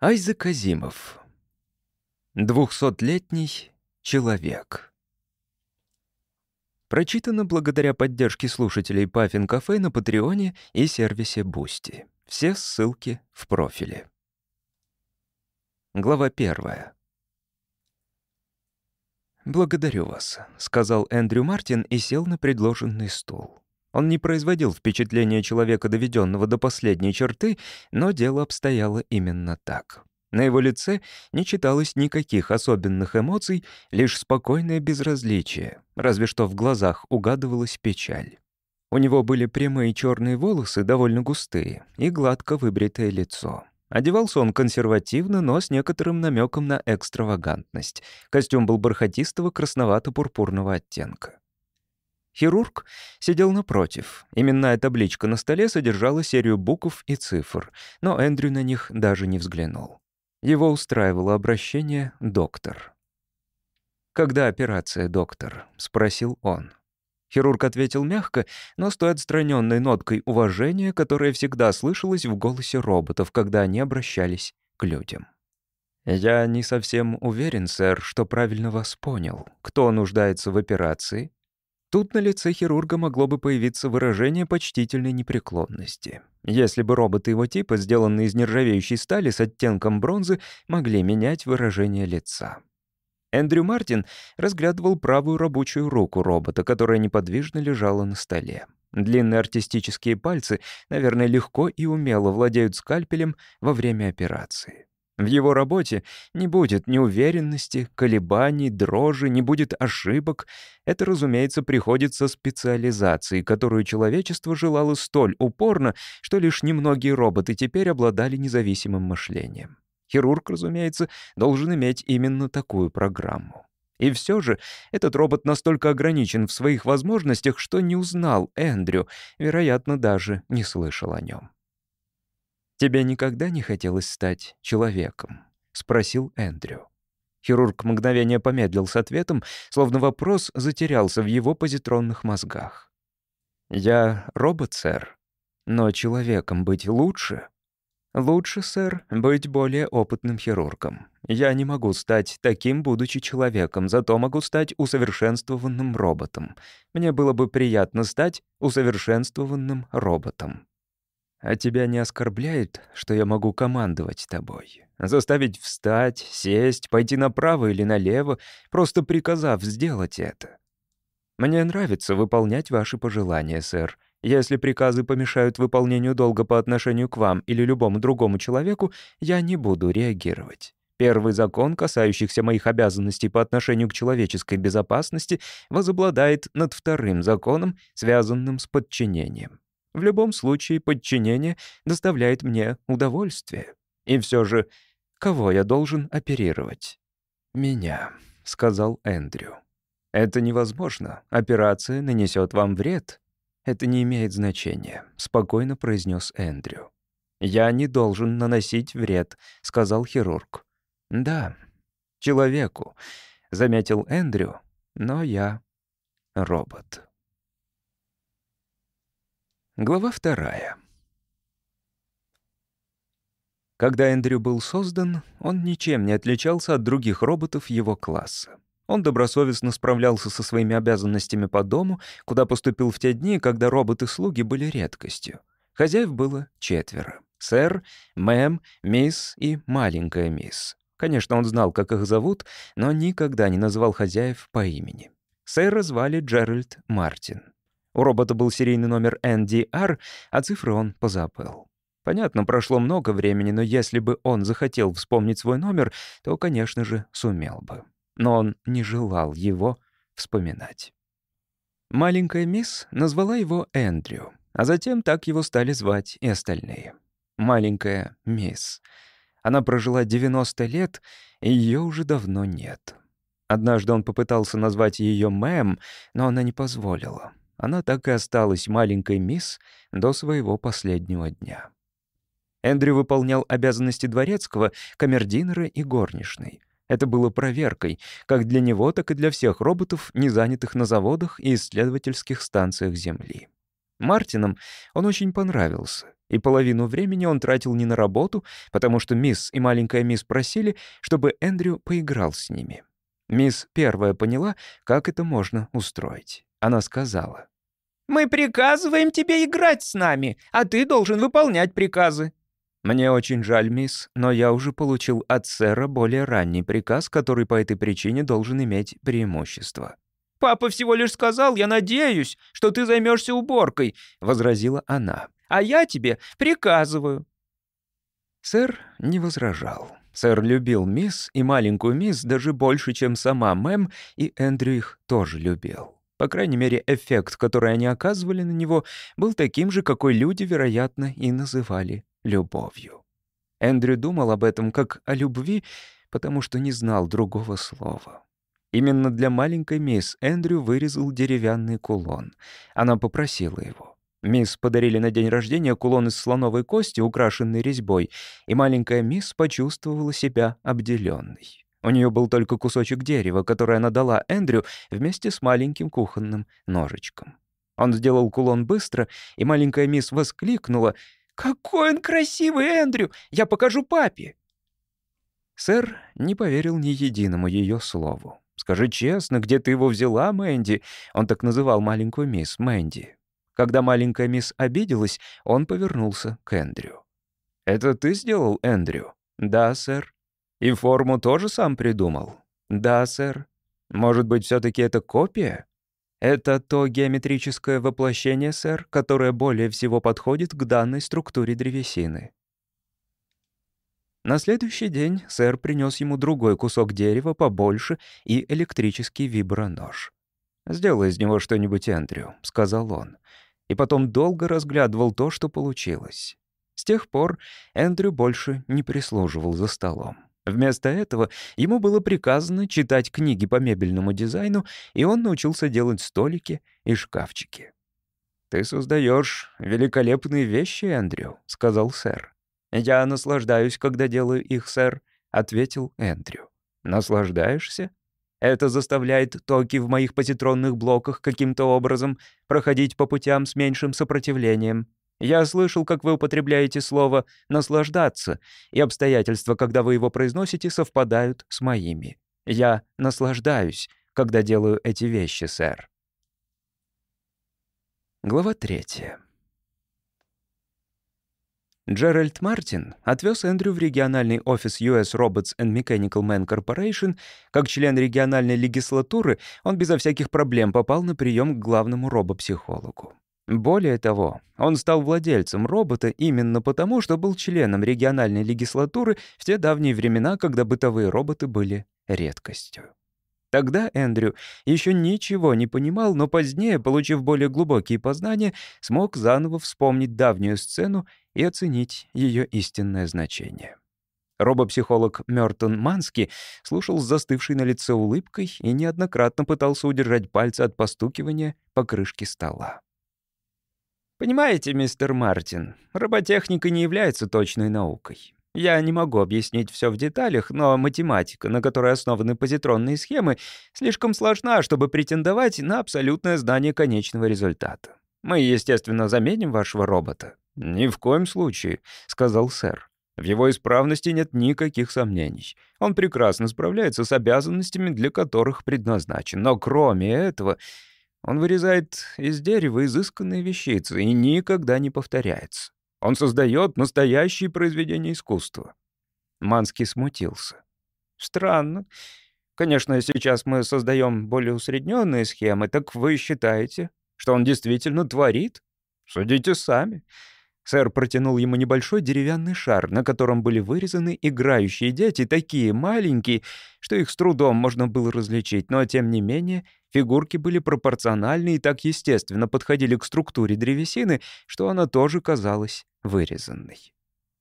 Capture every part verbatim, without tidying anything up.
Айзек Азимов. Двухсотлетний человек. Прочитано благодаря поддержке слушателей Puffin Cafe на Патреоне и сервисе Boosty. Все ссылки в профиле. Глава первая. «Благодарю вас», — сказал Эндрю Мартин и сел на предложенный стул. Он не производил впечатления человека, доведенного до последней черты, но дело обстояло именно так. На его лице не читалось никаких особенных эмоций, лишь спокойное безразличие, разве что в глазах угадывалась печаль. У него были прямые черные волосы, довольно густые, и гладко выбритое лицо. Одевался он консервативно, но с некоторым намеком на экстравагантность. Костюм был бархатистого красновато-пурпурного оттенка. Хирург сидел напротив. Именная табличка на столе содержала серию букв и цифр, но Эндрю на них даже не взглянул. Его устраивало обращение «доктор». «Когда операция, доктор?» — спросил он. Хирург ответил мягко, но с той отстраненной ноткой уважения, которая всегда слышалась в голосе роботов, когда они обращались к людям. «Я не совсем уверен, сэр, что правильно вас понял. Кто нуждается в операции?» Тут на лице хирурга могло бы появиться выражение почтительной непреклонности. Если бы роботы его типа, сделанные из нержавеющей стали с оттенком бронзы, могли менять выражение лица. Эндрю Мартин разглядывал правую рабочую руку робота, которая неподвижно лежала на столе. Длинные артистические пальцы, наверное, легко и умело владеют скальпелем во время операции. В его работе не будет неуверенности, колебаний, дрожи, не будет ошибок. Это, разумеется, приходит со специализацией, которую человечество желало столь упорно, что лишь немногие роботы теперь обладали независимым мышлением. Хирург, разумеется, должен иметь именно такую программу. И все же этот робот настолько ограничен в своих возможностях, что не узнал Эндрю, вероятно, даже не слышал о нем. «Тебе никогда не хотелось стать человеком?» — спросил Эндрю. Хирург мгновение помедлил с ответом, словно вопрос затерялся в его позитронных мозгах. «Я робот, сэр, но человеком быть лучше?» «Лучше, сэр, быть более опытным хирургом. Я не могу стать таким, будучи человеком, зато могу стать усовершенствованным роботом. Мне было бы приятно стать усовершенствованным роботом». «А тебя не оскорбляет, что я могу командовать тобой? Заставить встать, сесть, пойти направо или налево, просто приказав сделать это?» «Мне нравится выполнять ваши пожелания, сэр. Если приказы помешают выполнению долга по отношению к вам или любому другому человеку, я не буду реагировать. Первый закон, касающийся моих обязанностей по отношению к человеческой безопасности, возобладает над вторым законом, связанным с подчинением. В любом случае, подчинение доставляет мне удовольствие. И все же, кого я должен оперировать?» «Меня», — сказал Эндрю. «Это невозможно. Операция нанесет вам вред». «Это не имеет значения», — спокойно произнес Эндрю. «Я не должен наносить вред», — сказал хирург. «Да, человеку», — заметил Эндрю, — «но я робот». Глава вторая. Когда Эндрю был создан, он ничем не отличался от других роботов его класса. Он добросовестно справлялся со своими обязанностями по дому, куда поступил в те дни, когда роботы-слуги были редкостью. Хозяев было четверо. Сэр, мэм, мисс и маленькая мисс. Конечно, он знал, как их зовут, но никогда не называл хозяев по имени. Сэра звали Джеральд Мартин. У робота был серийный номер эн ди ар, а цифры он позабыл. Понятно, прошло много времени, но если бы он захотел вспомнить свой номер, то, конечно же, сумел бы. Но он не желал его вспоминать. Маленькая мисс назвала его Эндрю, а затем так его стали звать и остальные. Маленькая мисс. Она прожила девяносто лет, и ее уже давно нет. Однажды он попытался назвать ее мэм, но она не позволила. Она так и осталась маленькой мисс до своего последнего дня. Эндрю выполнял обязанности дворецкого, камердинера и горничной. Это было проверкой, как для него, так и для всех роботов, не занятых на заводах и исследовательских станциях Земли. Мартинам он очень понравился, и половину времени он тратил не на работу, потому что мисс и маленькая мисс просили, чтобы Эндрю поиграл с ними. Мисс первая поняла, как это можно устроить. Она сказала: «Мы приказываем тебе играть с нами, а ты должен выполнять приказы». «Мне очень жаль, мисс, но я уже получил от сэра более ранний приказ, который по этой причине должен иметь преимущество». «Папа всего лишь сказал, я надеюсь, что ты займешься уборкой», — возразила она. «А я тебе приказываю». Сэр не возражал. Сэр любил мисс и маленькую мисс даже больше, чем сама мэм, и Эндрю их тоже любил. По крайней мере, эффект, который они оказывали на него, был таким же, какой люди, вероятно, и называли любовью. Эндрю думал об этом как о любви, потому что не знал другого слова. Именно для маленькой мисс Эндрю вырезал деревянный кулон. Она попросила его. Мисс подарили на день рождения кулон из слоновой кости, украшенный резьбой, и маленькая мисс почувствовала себя обделенной. У нее был только кусочек дерева, который она дала Эндрю вместе с маленьким кухонным ножичком. Он сделал кулон быстро, и маленькая мисс воскликнула: «Какой он красивый, Эндрю! Я покажу папе!» Сэр не поверил ни единому ее слову. «Скажи честно, где ты его взяла, Мэнди?» Он так называл маленькую мисс Мэнди. Когда маленькая мисс обиделась, он повернулся к Эндрю. «Это ты сделал, Эндрю?» «Да, сэр». «И форму тоже сам придумал?» «Да, сэр». «Может быть, все-таки это копия?» «Это то геометрическое воплощение, сэр, которое более всего подходит к данной структуре древесины». На следующий день сэр принес ему другой кусок дерева побольше и электрический вибронож. «Сделай из него что-нибудь, Эндрю», — сказал он. И потом долго разглядывал то, что получилось. С тех пор Эндрю больше не прислуживал за столом. Вместо этого ему было приказано читать книги по мебельному дизайну, и он научился делать столики и шкафчики. «Ты создаешь великолепные вещи, Эндрю», — сказал сэр. «Я наслаждаюсь, когда делаю их, сэр», — ответил Эндрю. «Наслаждаешься? Это заставляет токи в моих позитронных блоках каким-то образом проходить по путям с меньшим сопротивлением. Я слышал, как вы употребляете слово «наслаждаться», и обстоятельства, когда вы его произносите, совпадают с моими. Я наслаждаюсь, когда делаю эти вещи, сэр». Глава третья. Джеральд Мартин отвез Эндрю в региональный офис ю эс Robots and Mechanical Man Corporation. Как член региональной легислатуры, он безо всяких проблем попал на прием к главному робопсихологу. Более того, он стал владельцем робота именно потому, что был членом региональной легислатуры в те давние времена, когда бытовые роботы были редкостью. Тогда Эндрю еще ничего не понимал, но позднее, получив более глубокие познания, смог заново вспомнить давнюю сцену и оценить ее истинное значение. Робопсихолог Мёртон Мански слушал с застывшей на лице улыбкой и неоднократно пытался удержать пальцы от постукивания по крышке стола. «Понимаете, мистер Мартин, роботехника не является точной наукой. Я не могу объяснить все в деталях, но математика, на которой основаны позитронные схемы, слишком сложна, чтобы претендовать на абсолютное знание конечного результата. Мы, естественно, заменим вашего робота». «Ни в коем случае», — сказал сэр. «В его исправности нет никаких сомнений. Он прекрасно справляется с обязанностями, для которых предназначен. Но кроме этого, он вырезает из дерева изысканные вещицы и никогда не повторяется. Он создает настоящие произведения искусства». Манский смутился. «Странно. Конечно, сейчас мы создаем более усредненные схемы. Так вы считаете, что он действительно творит? Судите сами». Сэр протянул ему небольшой деревянный шар, на котором были вырезаны играющие дети, такие маленькие, что их с трудом можно было различить, но, тем не менее, фигурки были пропорциональны и так естественно подходили к структуре древесины, что она тоже казалась вырезанной.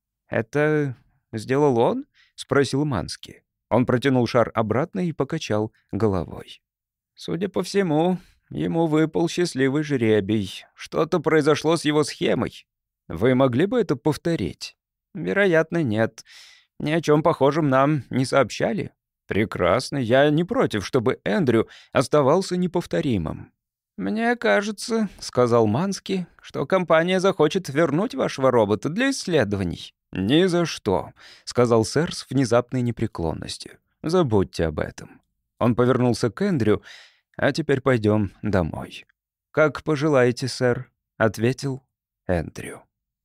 «Это сделал он?» — спросил Мански. Он протянул шар обратно и покачал головой. «Судя по всему, ему выпал счастливый жребий. Что-то произошло с его схемой. Вы могли бы это повторить?» «Вероятно, нет. Ни о чем похожем нам не сообщали». «Прекрасно. Я не против, чтобы Эндрю оставался неповторимым». «Мне кажется, — сказал Мански, — что компания захочет вернуть вашего робота для исследований». «Ни за что», — сказал сэр с внезапной непреклонностью. «Забудьте об этом». Он повернулся к Эндрю. «А теперь пойдем домой». «Как пожелаете, сэр», — ответил Эндрю.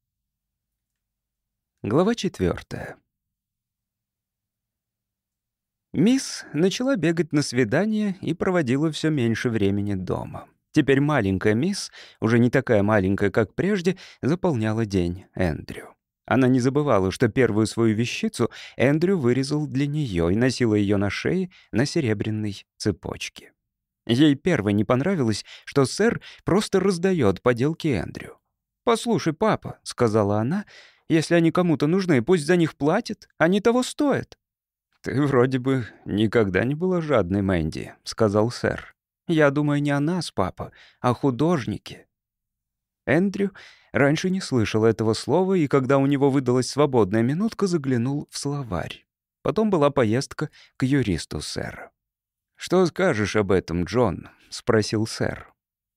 Глава четвертая. Мисс начала бегать на свидание и проводила все меньше времени дома. Теперь маленькая мисс, уже не такая маленькая, как прежде, заполняла день Эндрю. Она не забывала, что первую свою вещицу Эндрю вырезал для нее и носила ее на шее на серебряной цепочке. Ей первой не понравилось, что сэр просто раздает поделки Эндрю. «Послушай, папа», — сказала она, — «если они кому-то нужны, пусть за них платят, они того стоят». «Ты вроде бы никогда не была жадной, Мэнди», — сказал сэр. «Я думаю не о нас, папа, а о художнике». Эндрю раньше не слышал этого слова, и когда у него выдалась свободная минутка, заглянул в словарь. Потом была поездка к юристу сэра. «Что скажешь об этом, Джон?» — спросил сэр.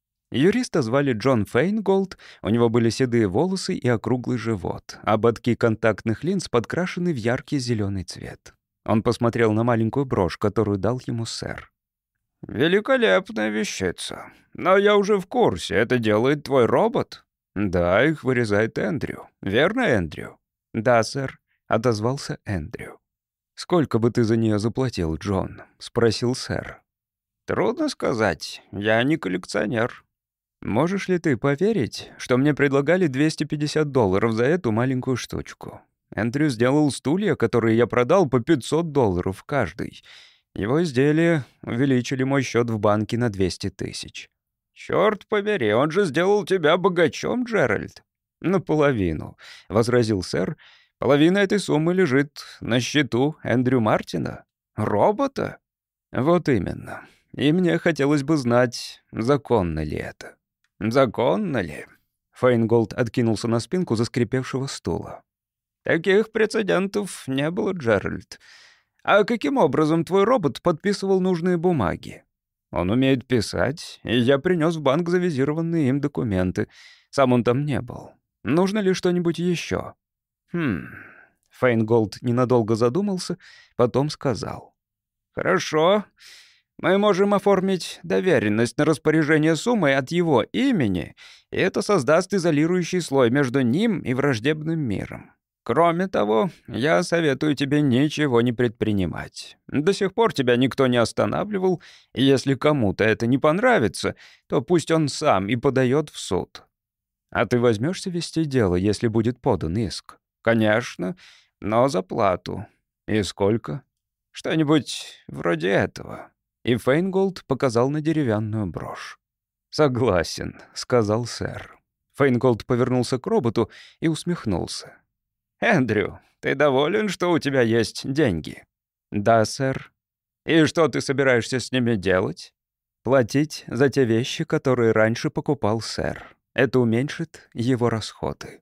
Юриста звали Джон Фейнголд, у него были седые волосы и округлый живот, а ободки контактных линз подкрашены в яркий зеленый цвет. Он посмотрел на маленькую брошь, которую дал ему сэр. «Великолепная вещица. Но я уже в курсе, это делает твой робот?» «Да, их вырезает Эндрю. Верно, Эндрю?» «Да, сэр», — отозвался Эндрю. «Сколько бы ты за нее заплатил, Джон?» — спросил сэр. «Трудно сказать. Я не коллекционер». «Можешь ли ты поверить, что мне предлагали двести пятьдесят долларов за эту маленькую штучку? Эндрю сделал стулья, которые я продал по пятьсот долларов каждый. Его изделия увеличили мой счет в банке на двести тысяч». «Черт побери, он же сделал тебя богачом, Джеральд». «Наполовину», — возразил сэр. «Половина этой суммы лежит на счету Эндрю Мартина. Робота?» «Вот именно. И мне хотелось бы знать, законно ли это». «Законно ли?» Фейнголд откинулся на спинку заскрипевшего стула. «Таких прецедентов не было, Джеральд. А каким образом твой робот подписывал нужные бумаги?» «Он умеет писать, и я принес в банк завизированные им документы. Сам он там не был. Нужно ли что-нибудь еще?» «Хм...» Фейнголд ненадолго задумался, потом сказал. «Хорошо. Мы можем оформить доверенность на распоряжение суммой от его имени, и это создаст изолирующий слой между ним и враждебным миром. Кроме того, я советую тебе ничего не предпринимать. До сих пор тебя никто не останавливал, и если кому-то это не понравится, то пусть он сам и подает в суд. А ты возьмешься вести дело, если будет подан иск? Конечно, но за плату. И сколько? Что-нибудь вроде этого». И Фейнголд показал на деревянную брошь. «Согласен», — сказал сэр. Фейнголд повернулся к роботу и усмехнулся. «Эндрю, ты доволен, что у тебя есть деньги?» «Да, сэр». «И что ты собираешься с ними делать?» «Платить за те вещи, которые раньше покупал сэр. Это уменьшит его расходы».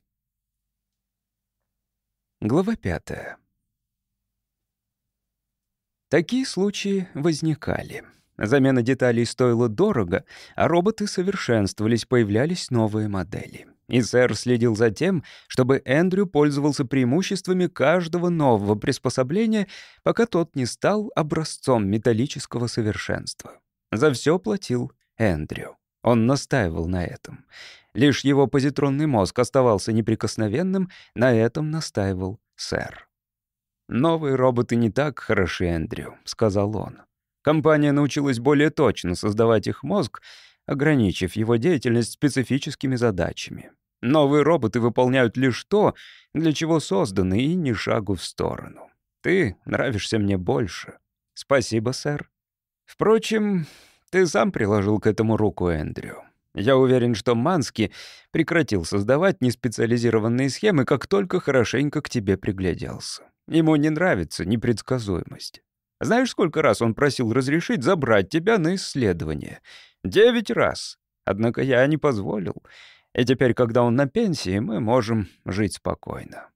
Глава пятая. Такие случаи возникали. Замена деталей стоила дорого, а роботы совершенствовались, появлялись новые модели. И сэр следил за тем, чтобы Эндрю пользовался преимуществами каждого нового приспособления, пока тот не стал образцом металлического совершенства. За все платил Эндрю. Он настаивал на этом. Лишь его позитронный мозг оставался неприкосновенным, на этом настаивал сэр. «Новые роботы не так хороши, Эндрю», — сказал он. «Компания научилась более точно создавать их мозг, ограничив его деятельность специфическими задачами. Новые роботы выполняют лишь то, для чего созданы, и ни шагу в сторону. Ты нравишься мне больше». «Спасибо, сэр». «Впрочем, ты сам приложил к этому руку, Эндрю. Я уверен, что Мански прекратил создавать неспециализированные схемы, как только хорошенько к тебе пригляделся. Ему не нравится непредсказуемость. Знаешь, сколько раз он просил разрешить забрать тебя на исследование? Девять раз. Однако я не позволил. И теперь, когда он на пенсии, мы можем жить спокойно».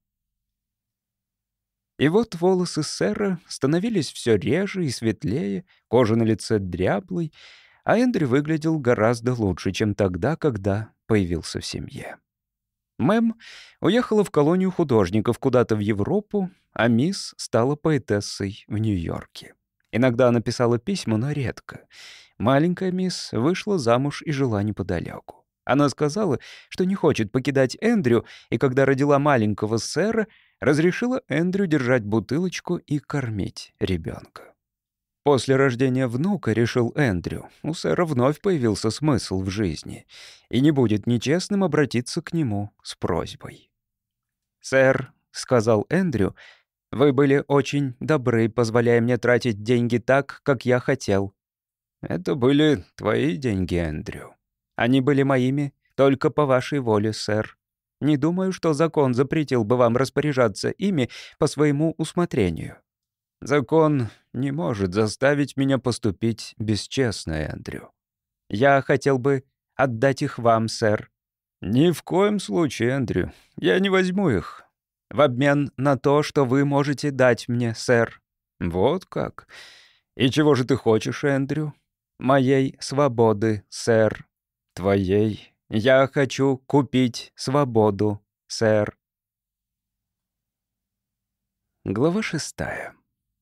И вот волосы сэра становились все реже и светлее, кожа на лице дряблой, А Эндрю выглядел гораздо лучше, чем тогда, когда появился в семье. Мэм уехала в колонию художников куда-то в Европу, а мисс стала поэтессой в Нью-Йорке. Иногда она писала письма, но редко. Маленькая мисс вышла замуж и жила неподалеку. Она сказала, что не хочет покидать Эндрю, и когда родила маленького сэра, разрешила Эндрю держать бутылочку и кормить ребенка. После рождения внука, решил Эндрю, у сэра вновь появился смысл в жизни, и не будет нечестным обратиться к нему с просьбой. «Сэр», — сказал Эндрю, — «вы были очень добры, позволяя мне тратить деньги так, как я хотел». «Это были твои деньги, Эндрю». «Они были моими только по вашей воле, сэр. Не думаю, что закон запретил бы вам распоряжаться ими по своему усмотрению». «Закон не может заставить меня поступить бесчестно, Эндрю». «Я хотел бы отдать их вам, сэр». «Ни в коем случае, Эндрю. Я не возьму их». «В обмен на то, что вы можете дать мне, сэр». «Вот как? И чего же ты хочешь, Эндрю?» «Моей свободы, сэр». «Твоей?» «Я хочу купить свободу, сэр». Глава шестая.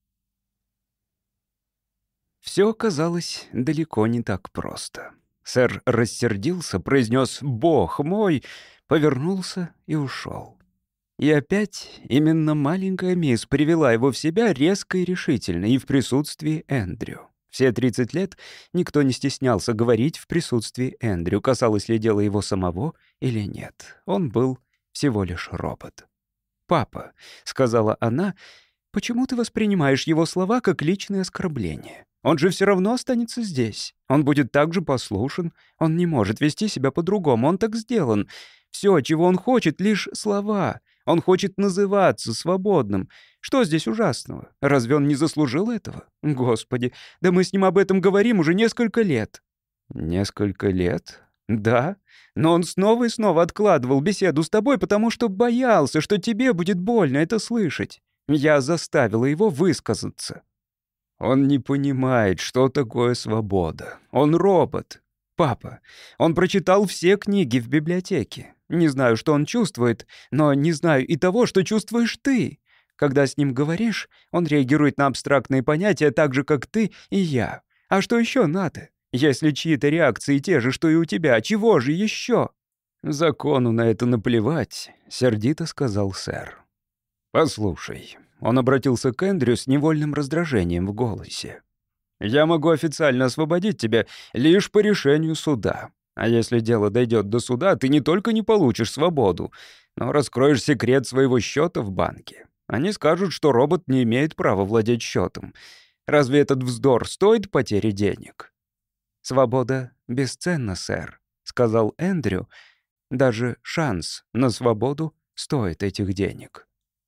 Все оказалось далеко не так просто. Сэр рассердился, произнес «Бог мой», повернулся и ушел. И опять именно маленькая мисс привела его в себя резко и решительно, и в присутствии Эндрю. Все тридцать лет никто не стеснялся говорить в присутствии Эндрю, касалось ли дела его самого или нет. Он был всего лишь робот. «Папа», — сказала она, — «почему ты воспринимаешь его слова как личное оскорбление? Он же все равно останется здесь. Он будет так же послушен. Он не может вести себя по-другому. Он так сделан. Все, чего он хочет, лишь слова. Он хочет называться свободным. Что здесь ужасного? Разве он не заслужил этого? Господи, да мы с ним об этом говорим уже несколько лет». «Несколько лет?» «Да, но он снова и снова откладывал беседу с тобой, потому что боялся, что тебе будет больно это слышать. Я заставила его высказаться». «Он не понимает, что такое свобода. Он робот. Папа, он прочитал все книги в библиотеке. Не знаю, что он чувствует, но не знаю и того, что чувствуешь ты. Когда с ним говоришь, он реагирует на абстрактные понятия так же, как ты и я. А что еще надо? Если чьи-то реакции те же, что и у тебя, чего же еще?» «Закону на это наплевать», — сердито сказал сэр. «Послушай». Он обратился к Эндрю с невольным раздражением в голосе. «Я могу официально освободить тебя лишь по решению суда. А если дело дойдет до суда, ты не только не получишь свободу, но раскроешь секрет своего счета в банке. Они скажут, что робот не имеет права владеть счетом. Разве этот вздор стоит потери денег?» «Свобода бесценна, сэр», — сказал Эндрю. «Даже шанс на свободу стоит этих денег».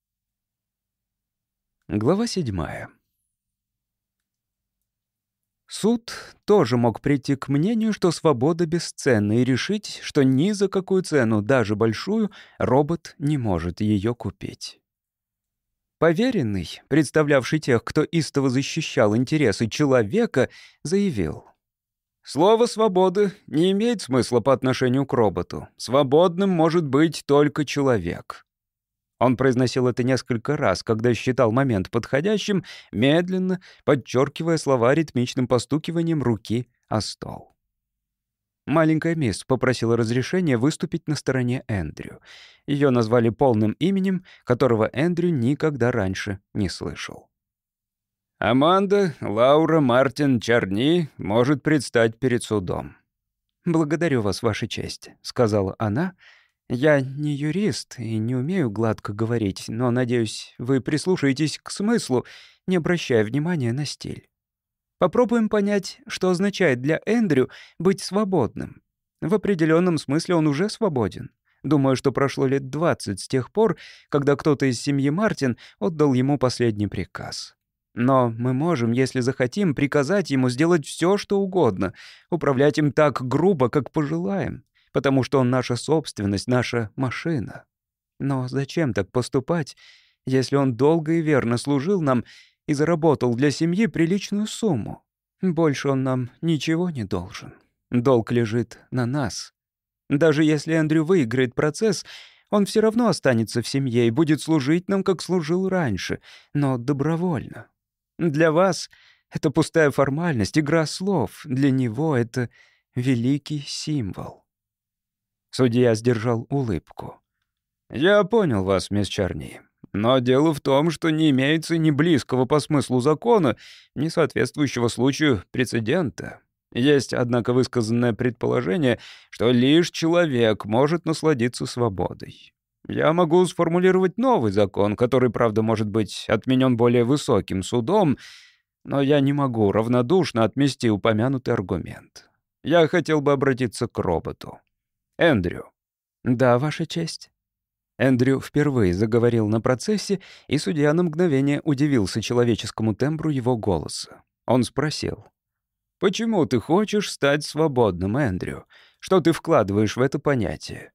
Глава седьмая. Суд тоже мог прийти к мнению, что свобода бесценна, и решить, что ни за какую цену, даже большую, робот не может ее купить. Поверенный, представлявший тех, кто истово защищал интересы человека, заявил: «Слово «свобода» не имеет смысла по отношению к роботу. Свободным может быть только человек». Он произносил это несколько раз, когда считал момент подходящим, медленно, подчеркивая слова ритмичным постукиванием руки о стол. Маленькая мисс попросила разрешения выступить на стороне Эндрю. Ее назвали полным именем, которого Эндрю никогда раньше не слышал. «Аманда Лаура Мартин Чарни может предстать перед судом». «Благодарю вас, Ваша честь», — сказала она. «Я не юрист и не умею гладко говорить, но, надеюсь, вы прислушаетесь к смыслу, не обращая внимания на стиль. Попробуем понять, что означает для Эндрю быть свободным. В определенном смысле он уже свободен. Думаю, что прошло лет двадцать с тех пор, когда кто-то из семьи Мартин отдал ему последний приказ. Но мы можем, если захотим, приказать ему сделать все, что угодно, управлять им так грубо, как пожелаем, потому что он наша собственность, наша машина. Но зачем так поступать, если он долго и верно служил нам и заработал для семьи приличную сумму? Больше он нам ничего не должен. Долг лежит на нас. Даже если Эндрю выиграет процесс, он все равно останется в семье и будет служить нам, как служил раньше, но добровольно. Для вас это пустая формальность, игра слов. Для него это великий символ». Судья сдержал улыбку. «Я понял вас, мисс Чарни. Но дело в том, что не имеется ни близкого по смыслу закона, ни соответствующего случаю прецедента. Есть, однако, высказанное предположение, что лишь человек может насладиться свободой. Я могу сформулировать новый закон, который, правда, может быть отменен более высоким судом, но я не могу равнодушно отмести упомянутый аргумент. Я хотел бы обратиться к роботу. Эндрю». «Да, Ваша честь». Эндрю впервые заговорил на процессе, и судья на мгновение удивился человеческому тембру его голоса. Он спросил: «Почему ты хочешь стать свободным, Эндрю? Что ты вкладываешь в это понятие?»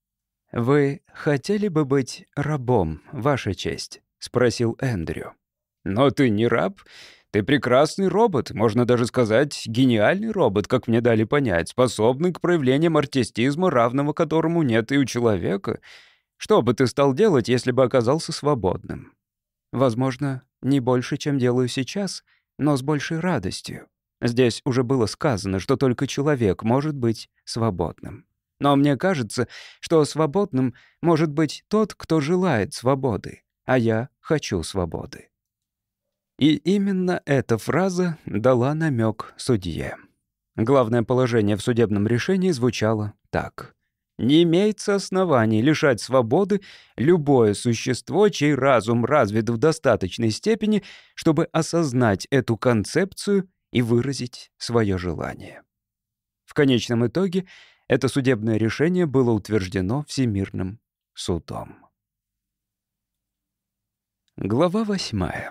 «Вы хотели бы быть рабом, Ваша честь?» — спросил Эндрю. «Но ты не раб. Ты прекрасный робот, можно даже сказать, гениальный робот, как мне дали понять, способный к проявлениям артистизма, равного которому нет и у человека. Что бы ты стал делать, если бы оказался свободным?» «Возможно, не больше, чем делаю сейчас, но с большей радостью. Здесь уже было сказано, что только человек может быть свободным. Но мне кажется, что свободным может быть тот, кто желает свободы, а я хочу свободы». И именно эта фраза дала намек судье. Главное положение в судебном решении звучало так: «Не имеется оснований лишать свободы любое существо, чей разум развит в достаточной степени, чтобы осознать эту концепцию и выразить свое желание». В конечном итоге это судебное решение было утверждено Всемирным судом. Глава восьмая.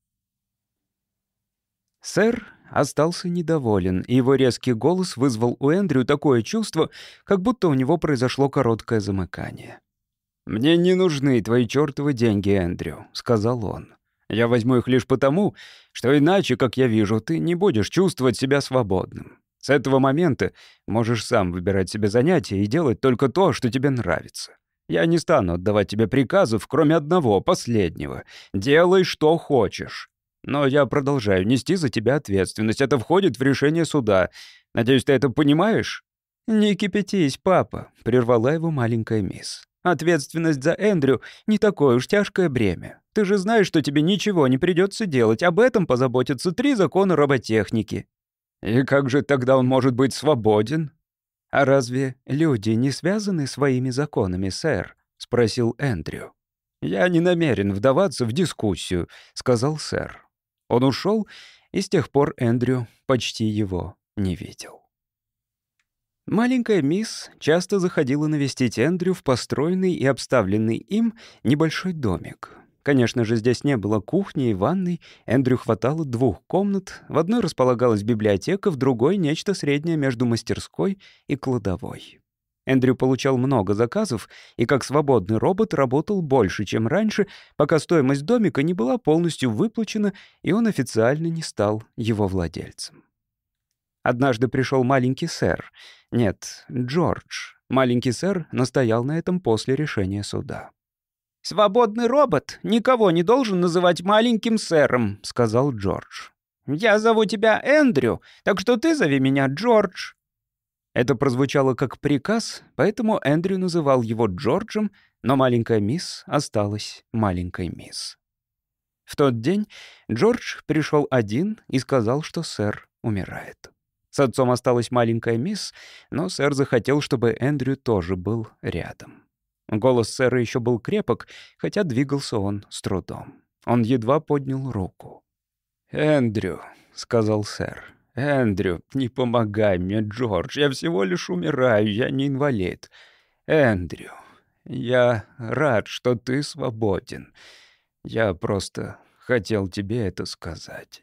Сэр остался недоволен, и его резкий голос вызвал у Эндрю такое чувство, как будто у него произошло короткое замыкание. «Мне не нужны твои чёртовы деньги, Эндрю», — сказал он. «Я возьму их лишь потому, что иначе, как я вижу, ты не будешь чувствовать себя свободным. С этого момента можешь сам выбирать себе занятия и делать только то, что тебе нравится. Я не стану отдавать тебе приказов, кроме одного, последнего. Делай, что хочешь. Но я продолжаю нести за тебя ответственность. Это входит в решение суда. Надеюсь, ты это понимаешь?» «Не кипятись, папа», — прервала его маленькая мисс. «Ответственность за Эндрю — не такое уж тяжкое бремя. Ты же знаешь, что тебе ничего не придется делать. Об этом позаботятся три закона роботехники». «И как же тогда он может быть свободен?» «А разве люди не связаны своими законами, сэр?» — спросил Эндрю. «Я не намерен вдаваться в дискуссию», — сказал сэр. Он ушел, и с тех пор Эндрю почти его не видел. Маленькая мисс часто заходила навестить Эндрю в построенный и обставленный им небольшой домик. Конечно же, здесь не было кухни и ванной, Эндрю хватало двух комнат. В одной располагалась библиотека, в другой — нечто среднее между мастерской и кладовой. Эндрю получал много заказов и как свободный робот работал больше, чем раньше, пока стоимость домика не была полностью выплачена, и он официально не стал его владельцем. Однажды пришел маленький сэр. Нет, Джордж. Маленький сэр настоял на этом после решения суда. «Свободный робот никого не должен называть маленьким сэром», — сказал Джордж. «Я зову тебя Эндрю, так что ты зови меня Джордж». Это прозвучало как приказ, поэтому Эндрю называл его Джорджем, но маленькая мисс осталась маленькой мисс. В тот день Джордж пришел один и сказал, что сэр умирает. С отцом осталась маленькая мисс, но сэр захотел, чтобы Эндрю тоже был рядом. Голос сэра еще был крепок, хотя двигался он с трудом. Он едва поднял руку. «Эндрю», — сказал сэр, — «Эндрю, не помогай мне, Джордж, я всего лишь умираю, я не инвалид. Эндрю, я рад, что ты свободен. Я просто хотел тебе это сказать».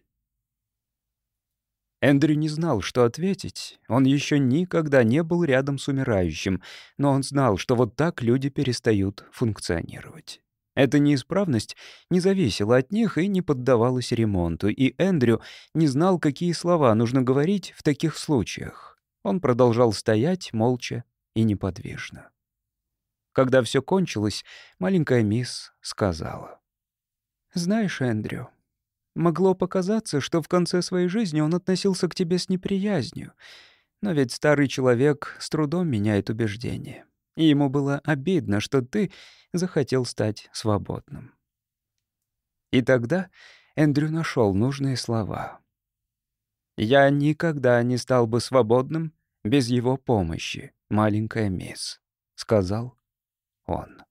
Эндрю не знал, что ответить. Он еще никогда не был рядом с умирающим, но он знал, что вот так люди перестают функционировать. Эта неисправность не зависела от них и не поддавалась ремонту, и Эндрю не знал, какие слова нужно говорить в таких случаях. Он продолжал стоять молча и неподвижно. Когда все кончилось, маленькая мисс сказала: «Знаешь, Эндрю, могло показаться, что в конце своей жизни он относился к тебе с неприязнью, но ведь старый человек с трудом меняет убеждения, и ему было обидно, что ты захотел стать свободным». И тогда Эндрю нашел нужные слова. «Я никогда не стал бы свободным без его помощи, маленькая мисс», — сказал он.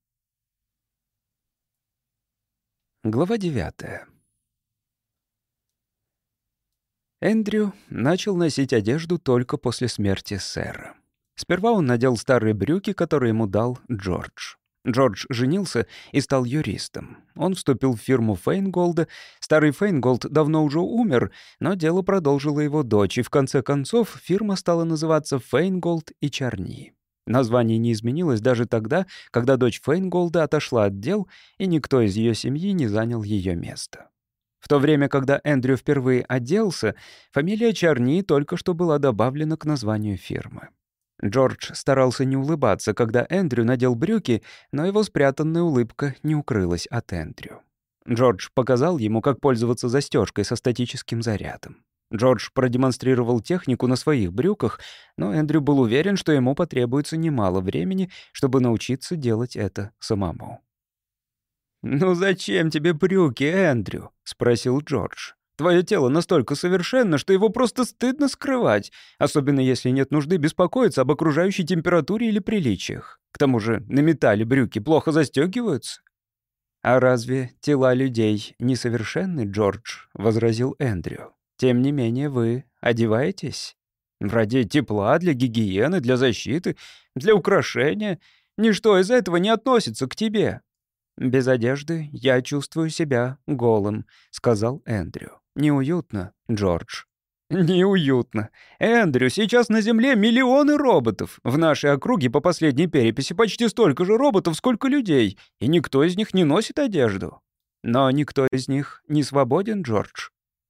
Глава девятая. Эндрю начал носить одежду только после смерти сэра. Сперва он надел старые брюки, которые ему дал Джордж. Джордж женился и стал юристом. Он вступил в фирму Фейнголда. Старый Фейнголд давно уже умер, но дело продолжила его дочь, и в конце концов фирма стала называться Фейнголд и Чарни. Название не изменилось даже тогда, когда дочь Фейнголда отошла от дел, и никто из ее семьи не занял ее место. В то время, когда Эндрю впервые оделся, фамилия Чарни только что была добавлена к названию фирмы. Джордж старался не улыбаться, когда Эндрю надел брюки, но его спрятанная улыбка не укрылась от Эндрю. Джордж показал ему, как пользоваться застежкой со статическим зарядом. Джордж продемонстрировал технику на своих брюках, но Эндрю был уверен, что ему потребуется немало времени, чтобы научиться делать это самому. «Ну зачем тебе брюки, Эндрю?» — спросил Джордж. «Твое тело настолько совершенно, что его просто стыдно скрывать, особенно если нет нужды беспокоиться об окружающей температуре или приличиях. К тому же на металле брюки плохо застегиваются». «А разве тела людей несовершенны, Джордж?» — возразил Эндрю. «Тем не менее вы одеваетесь. Ради тепла, для гигиены, для защиты, для украшения. Ничто из этого не относится к тебе». «Без одежды я чувствую себя голым», — сказал Эндрю. «Неуютно, Джордж». «Неуютно. Эндрю, сейчас на Земле миллионы роботов. В нашей округе по последней переписи почти столько же роботов, сколько людей, и никто из них не носит одежду. Но никто из них не свободен, Джордж».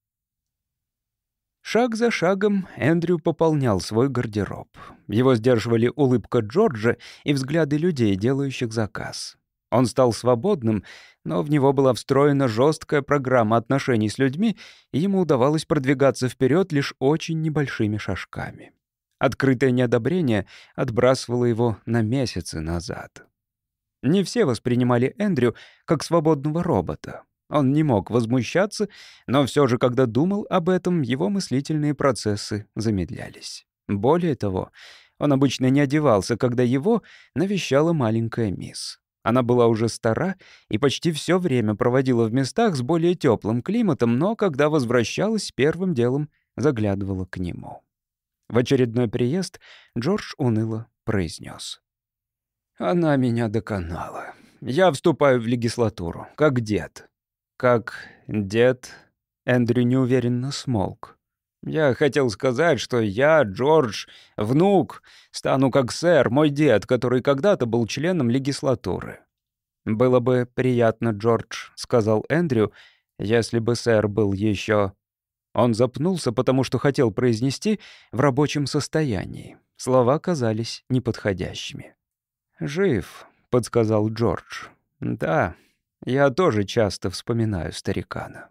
Шаг за шагом Эндрю пополнял свой гардероб. Его сдерживали улыбка Джорджа и взгляды людей, делающих заказ. Он стал свободным, но в него была встроена жесткая программа отношений с людьми, и ему удавалось продвигаться вперед лишь очень небольшими шажками. Открытое неодобрение отбрасывало его на месяцы назад. Не все воспринимали Эндрю как свободного робота. Он не мог возмущаться, но все же, когда думал об этом, его мыслительные процессы замедлялись. Более того, он обычно не одевался, когда его навещала маленькая мисс. Она была уже стара и почти все время проводила в местах с более теплым климатом, но когда возвращалась, первым делом заглядывала к нему. В очередной приезд Джордж уныло произнес: «Она меня доконала. Я вступаю в легислатуру, как дед». «Как дед?» — Эндрю неуверенно смолк. «Я хотел сказать, что я, Джордж, внук, стану как сэр, мой дед, который когда-то был членом легислатуры». «Было бы приятно, Джордж», — сказал Эндрю, «если бы сэр был еще...» Он запнулся, потому что хотел произнести «в рабочем состоянии». Слова казались неподходящими. «Жив», — подсказал Джордж. «Да, я тоже часто вспоминаю старикана».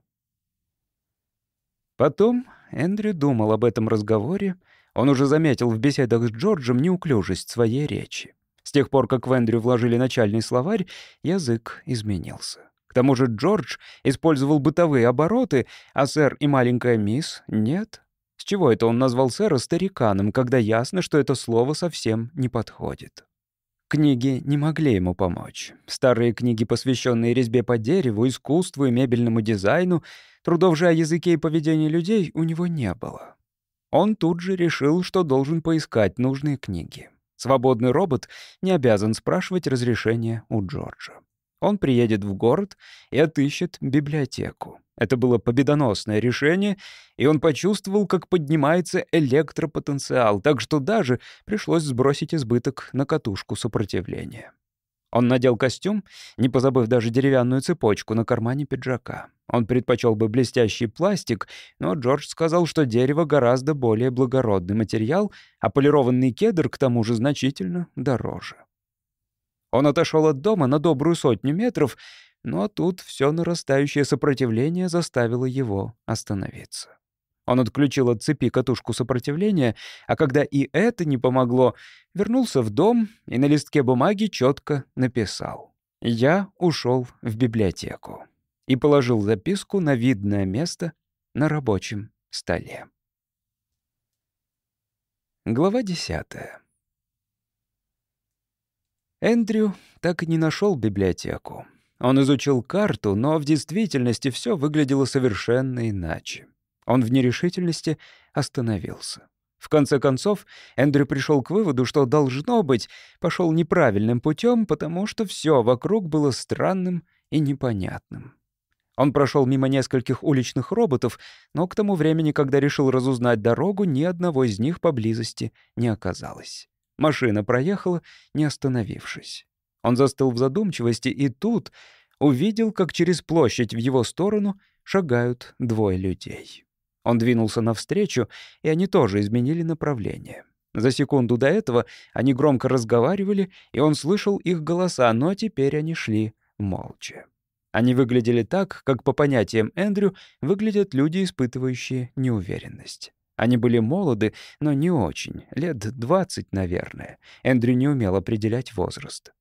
Потом Эндрю думал об этом разговоре. Он уже заметил в беседах с Джорджем неуклюжесть своей речи. С тех пор, как в Эндрю вложили начальный словарь, язык изменился. К тому же Джордж использовал бытовые обороты, а сэр и маленькая мисс — нет. С чего это он назвал сэра стариканом, когда ясно, что это слово совсем не подходит? Книги не могли ему помочь. Старые книги, посвященные резьбе по дереву, искусству и мебельному дизайну, трудов же о языке и поведении людей у него не было. Он тут же решил, что должен поискать нужные книги. Свободный робот не обязан спрашивать разрешения у Джорджа. Он приедет в город и отыщет библиотеку. Это было победоносное решение, и он почувствовал, как поднимается электропотенциал, так что даже пришлось сбросить избыток на катушку сопротивления. Он надел костюм, не позабыв даже деревянную цепочку на кармане пиджака. Он предпочел бы блестящий пластик, но Джордж сказал, что дерево гораздо более благородный материал, а полированный кедр, к тому же, значительно дороже. Он отошел от дома на добрую сотню метров, но тут все нарастающее сопротивление заставило его остановиться. Он отключил от цепи катушку сопротивления, а когда и это не помогло, вернулся в дом и на листке бумаги четко написал: «Я ушел в библиотеку» и положил записку на видное место на рабочем столе. Глава десятая. Эндрю так и не нашел библиотеку. Он изучил карту, но в действительности все выглядело совершенно иначе. Он в нерешительности остановился. В конце концов, Эндрю пришел к выводу, что, должно быть, пошел неправильным путем, потому что все вокруг было странным и непонятным. Он прошел мимо нескольких уличных роботов, но к тому времени, когда решил разузнать дорогу, ни одного из них поблизости не оказалось. Машина проехала, не остановившись. Он застыл в задумчивости и тут увидел, как через площадь в его сторону шагают двое людей. Он двинулся навстречу, и они тоже изменили направление. За секунду до этого они громко разговаривали, и он слышал их голоса, но теперь они шли молча. Они выглядели так, как, по понятиям Эндрю, выглядят люди, испытывающие неуверенность. Они были молоды, но не очень, лет двадцать, наверное. Эндрю не умел определять возраст.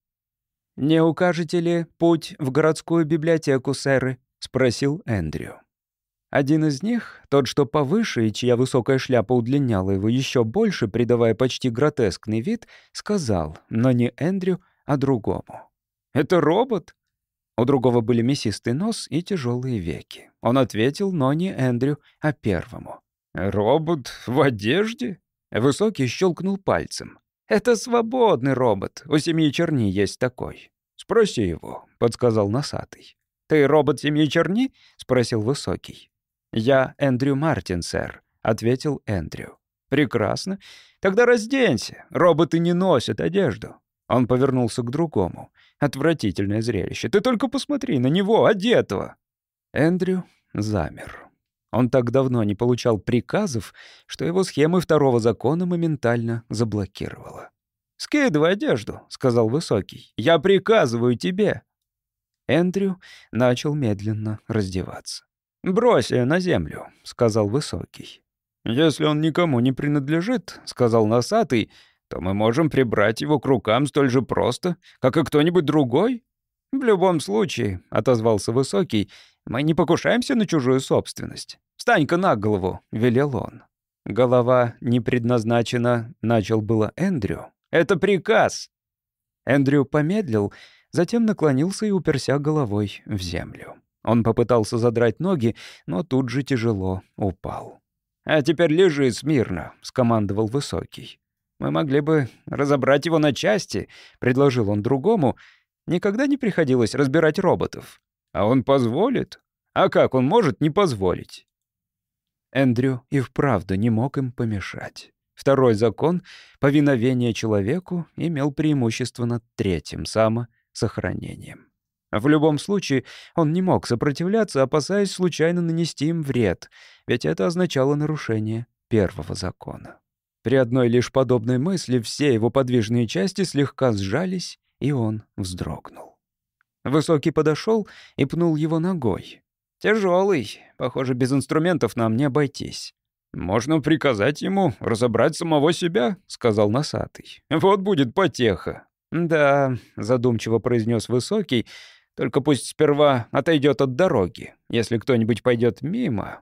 «Не укажете ли путь в городскую библиотеку, сэры?» — спросил Эндрю. Один из них, тот, что повыше и чья высокая шляпа удлиняла его еще больше, придавая почти гротескный вид, сказал, но не Эндрю, а другому: «Это робот?» У другого были мясистый нос и тяжелые веки. Он ответил, но не Эндрю, а первому. «Робот в одежде?» Высокий щелкнул пальцем. «Это свободный робот. У семьи Черни есть такой». «Спроси его», — подсказал носатый. «Ты робот семьи Черни?» — спросил Высокий. «Я Эндрю Мартин, сэр», — ответил Эндрю. «Прекрасно. Тогда разденься. Роботы не носят одежду». Он повернулся к другому. «Отвратительное зрелище. Ты только посмотри на него, одетого». Эндрю замер. Он так давно не получал приказов, что его схемы второго закона моментально заблокировало. «Скидывай одежду», — сказал Высокий. «Я приказываю тебе». Эндрю начал медленно раздеваться. «Брось ее на землю», — сказал Высокий. «Если он никому не принадлежит», — сказал Носатый, «то мы можем прибрать его к рукам столь же просто, как и кто-нибудь другой». «В любом случае», — отозвался Высокий, «мы не покушаемся на чужую собственность. Встань-ка на голову», — велел он. «Голова не предназначена», — начал было Эндрю. «Это приказ». Эндрю помедлил, затем наклонился и уперся головой в землю. Он попытался задрать ноги, но тут же тяжело упал. «А теперь лежи смирно», — скомандовал Высокий. «Мы могли бы разобрать его на части», — предложил он другому. «Никогда не приходилось разбирать роботов». «А он позволит? А как он может не позволить?» Эндрю и вправду не мог им помешать. Второй закон повиновения человеку имел преимущество над третьим — самосохранением. В любом случае, он не мог сопротивляться, опасаясь случайно нанести им вред, ведь это означало нарушение первого закона. При одной лишь подобной мысли все его подвижные части слегка сжались, и он вздрогнул. Высокий подошел и пнул его ногой. «Тяжелый. Похоже, без инструментов нам не обойтись». «Можно приказать ему разобрать самого себя», — сказал Носатый. «Вот будет потеха». «Да», — задумчиво произнес Высокий, «только пусть сперва отойдет от дороги, если кто-нибудь пойдет мимо».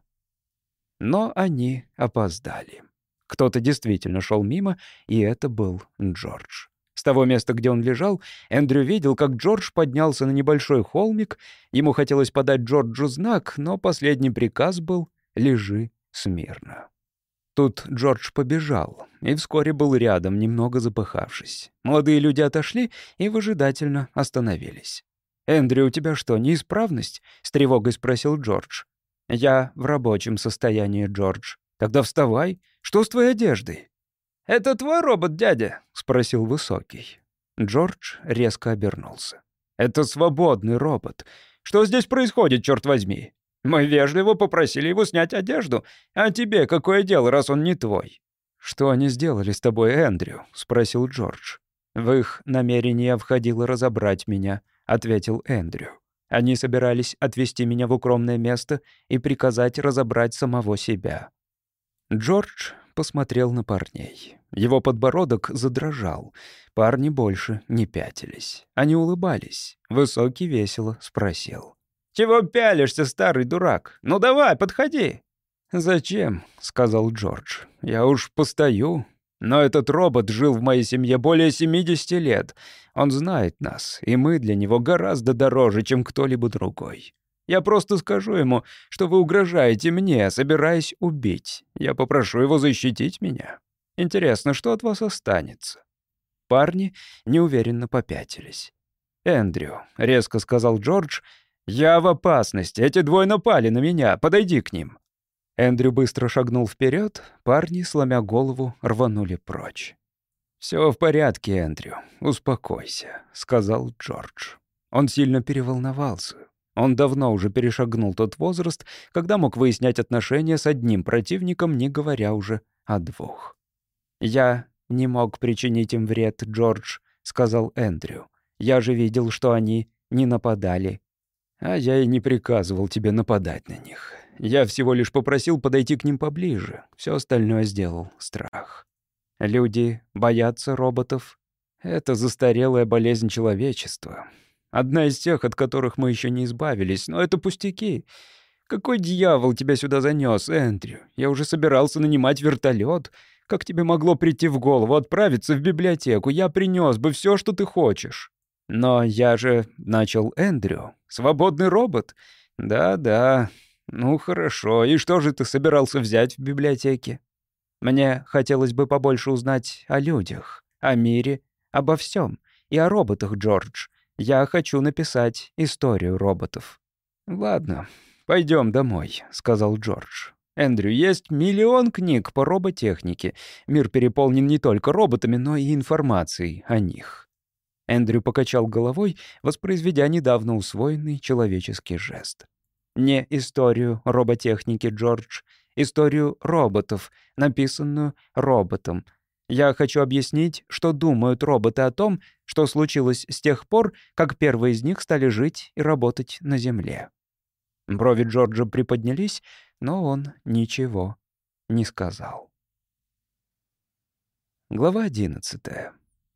Но они опоздали. Кто-то действительно шел мимо, и это был Джордж. С того места, где он лежал, Эндрю видел, как Джордж поднялся на небольшой холмик. Ему хотелось подать Джорджу знак, но последний приказ был «Лежи смирно». Тут Джордж побежал и вскоре был рядом, немного запыхавшись. Молодые люди отошли и выжидательно остановились. «Эндрю, у тебя что, неисправность?» — с тревогой спросил Джордж. «Я в рабочем состоянии, Джордж». «Тогда вставай. Что с твоей одеждой?» «Это твой робот, дядя?» — спросил Высокий. Джордж резко обернулся. «Это свободный робот. Что здесь происходит, черт возьми? Мы вежливо попросили его снять одежду. А тебе какое дело, раз он не твой?» «Что они сделали с тобой, Эндрю?» — спросил Джордж. «В их намерение входило разобрать меня», — ответил Эндрю. «Они собирались отвезти меня в укромное место и приказать разобрать самого себя». Джордж посмотрел на парней. Его подбородок задрожал. Парни больше не пятились. Они улыбались. Высокий весело спросил: «Чего пялишься, старый дурак? Ну давай, подходи!» «Зачем?» — сказал Джордж. «Я уж постою. Но этот робот жил в моей семье более семидесяти лет. Он знает нас, и мы для него гораздо дороже, чем кто-либо другой. Я просто скажу ему, что вы угрожаете мне, собираясь убить. Я попрошу его защитить меня. Интересно, что от вас останется?» Парни неуверенно попятились. «Эндрю», — резко сказал Джордж, — «я в опасности. Эти двое напали на меня. Подойди к ним». Эндрю быстро шагнул вперед. Парни, сломя голову, рванули прочь. «Все в порядке, Эндрю. Успокойся», — сказал Джордж. Он сильно переволновался. Он давно уже перешагнул тот возраст, когда мог выяснять отношения с одним противником, не говоря уже о двух. «Я не мог причинить им вред, Джордж», — сказал Эндрю. «Я же видел, что они не нападали». «А я и не приказывал тебе нападать на них. Я всего лишь попросил подойти к ним поближе. Все остальное сделал страх. Люди боятся роботов. Это застарелая болезнь человечества. Одна из тех, от которых мы еще не избавились, но это пустяки. Какой дьявол тебя сюда занес, Эндрю? Я уже собирался нанимать вертолет. Как тебе могло прийти в голову отправиться в библиотеку? Я принес бы все, что ты хочешь». «Но я же...» — начал Эндрю. «Свободный робот?» «Да-да. Ну, хорошо. И что же ты собирался взять в библиотеке?» «Мне хотелось бы побольше узнать о людях, о мире, обо всем. И о роботах, Джордж. Я хочу написать историю роботов». «Ладно, пойдем домой», — сказал Джордж. «Эндрю, есть миллион книг по роботехнике. Мир переполнен не только роботами, но и информацией о них». Эндрю покачал головой, воспроизведя недавно усвоенный человеческий жест. «Не историю роботехники, Джордж. Историю роботов, написанную роботом. Я хочу объяснить, что думают роботы о том, что случилось с тех пор, как первые из них стали жить и работать на Земле». Брови Джорджа приподнялись, но он ничего не сказал. Глава одиннадцатая.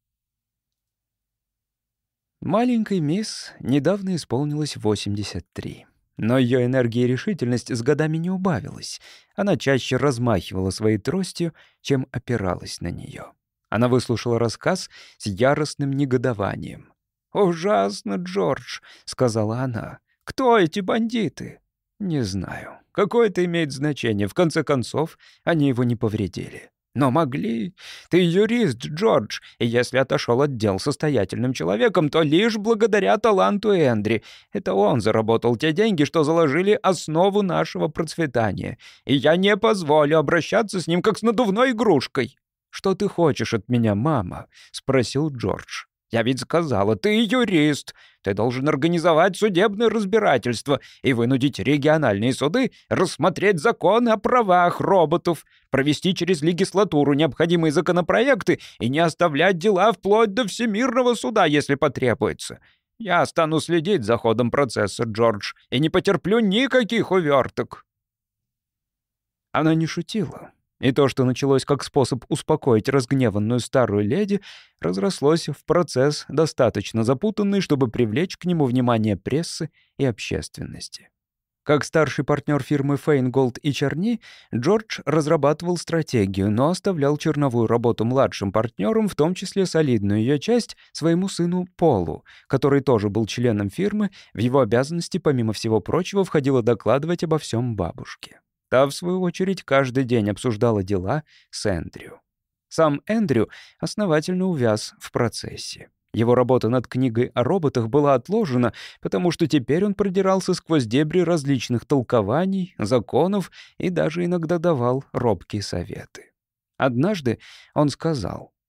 Маленькой мисс недавно исполнилось восемьдесят три. Но ее энергия и решительность с годами не убавилась. Она чаще размахивала своей тростью, чем опиралась на нее. Она выслушала рассказ с яростным негодованием. «Ужасно, Джордж», — сказала она. «Кто эти бандиты?» «Не знаю. Какое это имеет значение? В конце концов, они его не повредили». «Но могли. Ты юрист, Джордж, и если отошел от дел состоятельным человеком, то лишь благодаря таланту Эндри. Это он заработал те деньги, что заложили основу нашего процветания. И я не позволю обращаться с ним, как с надувной игрушкой». «Что ты хочешь от меня, мама?» — спросил Джордж. «Я ведь сказала, ты юрист. Ты должен организовать судебное разбирательство и вынудить региональные суды рассмотреть законы о правах роботов, провести через легислатуру необходимые законопроекты и не оставлять дела вплоть до Всемирного суда, если потребуется. Я стану следить за ходом процесса, Джордж, и не потерплю никаких уверток». Она не шутила. И то, что началось как способ успокоить разгневанную старую леди, разрослось в процесс, достаточно запутанный, чтобы привлечь к нему внимание прессы и общественности. Как старший партнер фирмы Фейнголд и Черни, Джордж разрабатывал стратегию, но оставлял черновую работу младшим партнерам, в том числе солидную ее часть, своему сыну Полу, который тоже был членом фирмы. В его обязанности, помимо всего прочего, входило докладывать обо всем бабушке. Та, в свою очередь, каждый день обсуждала дела с Эндрю. Сам Эндрю основательно увяз в процессе. Его работа над книгой о роботах была отложена, потому что теперь он продирался сквозь дебри различных толкований, законов и даже иногда давал робкие советы. Однажды он сказал: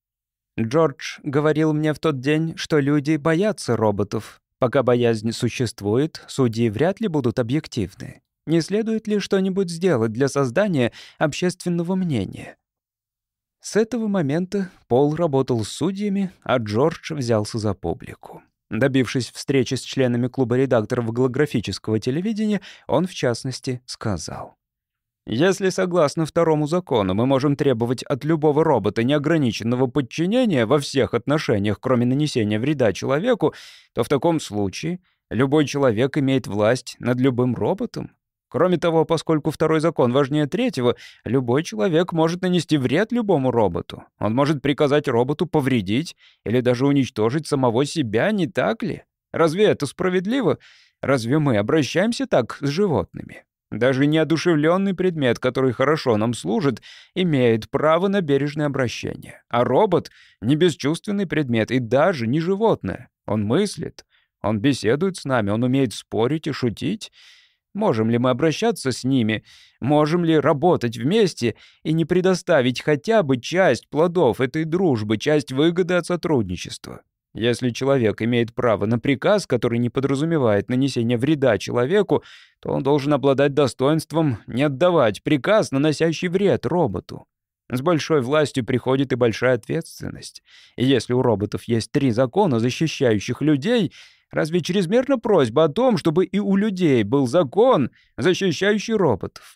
Джордж говорил мне в тот день, что люди боятся роботов. Пока боязнь существует, судьи вряд ли будут объективны. Не следует ли что-нибудь сделать для создания общественного мнения? С этого момента Пол работал с судьями, а Джордж взялся за публику. Добившись встречи с членами клуба редакторов голографического телевидения, он, в частности, сказал: «Если, согласно второму закону, мы можем требовать от любого робота неограниченного подчинения во всех отношениях, кроме нанесения вреда человеку, то в таком случае любой человек имеет власть над любым роботом. Кроме того, поскольку второй закон важнее третьего, любой человек может нанести вред любому роботу. Он может приказать роботу повредить или даже уничтожить самого себя, не так ли? Разве это справедливо? Разве мы обращаемся так с животными? Даже неодушевленный предмет, который хорошо нам служит, имеет право на бережное обращение. А робот — не бесчувственный предмет и даже не животное. Он мыслит, он беседует с нами, он умеет спорить и шутить. Можем ли мы обращаться с ними? Можем ли работать вместе и не предоставить хотя бы часть плодов этой дружбы, часть выгоды от сотрудничества? Если человек имеет право на приказ, который не подразумевает нанесение вреда человеку, то он должен обладать достоинством не отдавать приказ, наносящий вред роботу. С большой властью приходит и большая ответственность. И если у роботов есть три закона, защищающих людей, разве чрезмерна просьба о том, чтобы и у людей был закон, защищающий роботов?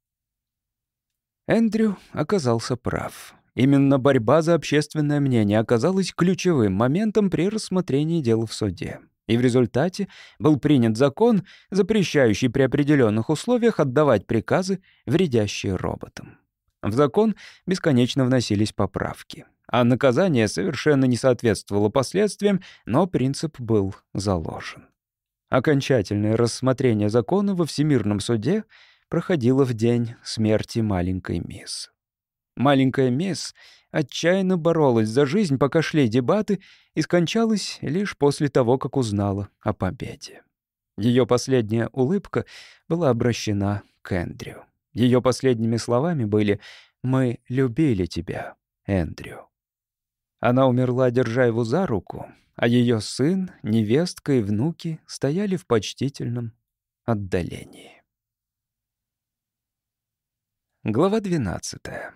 Эндрю оказался прав. Именно борьба за общественное мнение оказалась ключевым моментом при рассмотрении дела в суде. И в результате был принят закон, запрещающий при определенных условиях отдавать приказы, вредящие роботам. В закон бесконечно вносились поправки, а наказание совершенно не соответствовало последствиям, но принцип был заложен. Окончательное рассмотрение закона во Всемирном суде проходило в день смерти маленькой мисс. Маленькая мисс отчаянно боролась за жизнь, пока шли дебаты, и скончалась лишь после того, как узнала о победе. Ее последняя улыбка была обращена к Эндрю. Ее последними словами были: «Мы любили тебя, Эндрю». Она умерла, держа его за руку, а ее сын, невестка и внуки стояли в почтительном отдалении. Глава двенадцатая.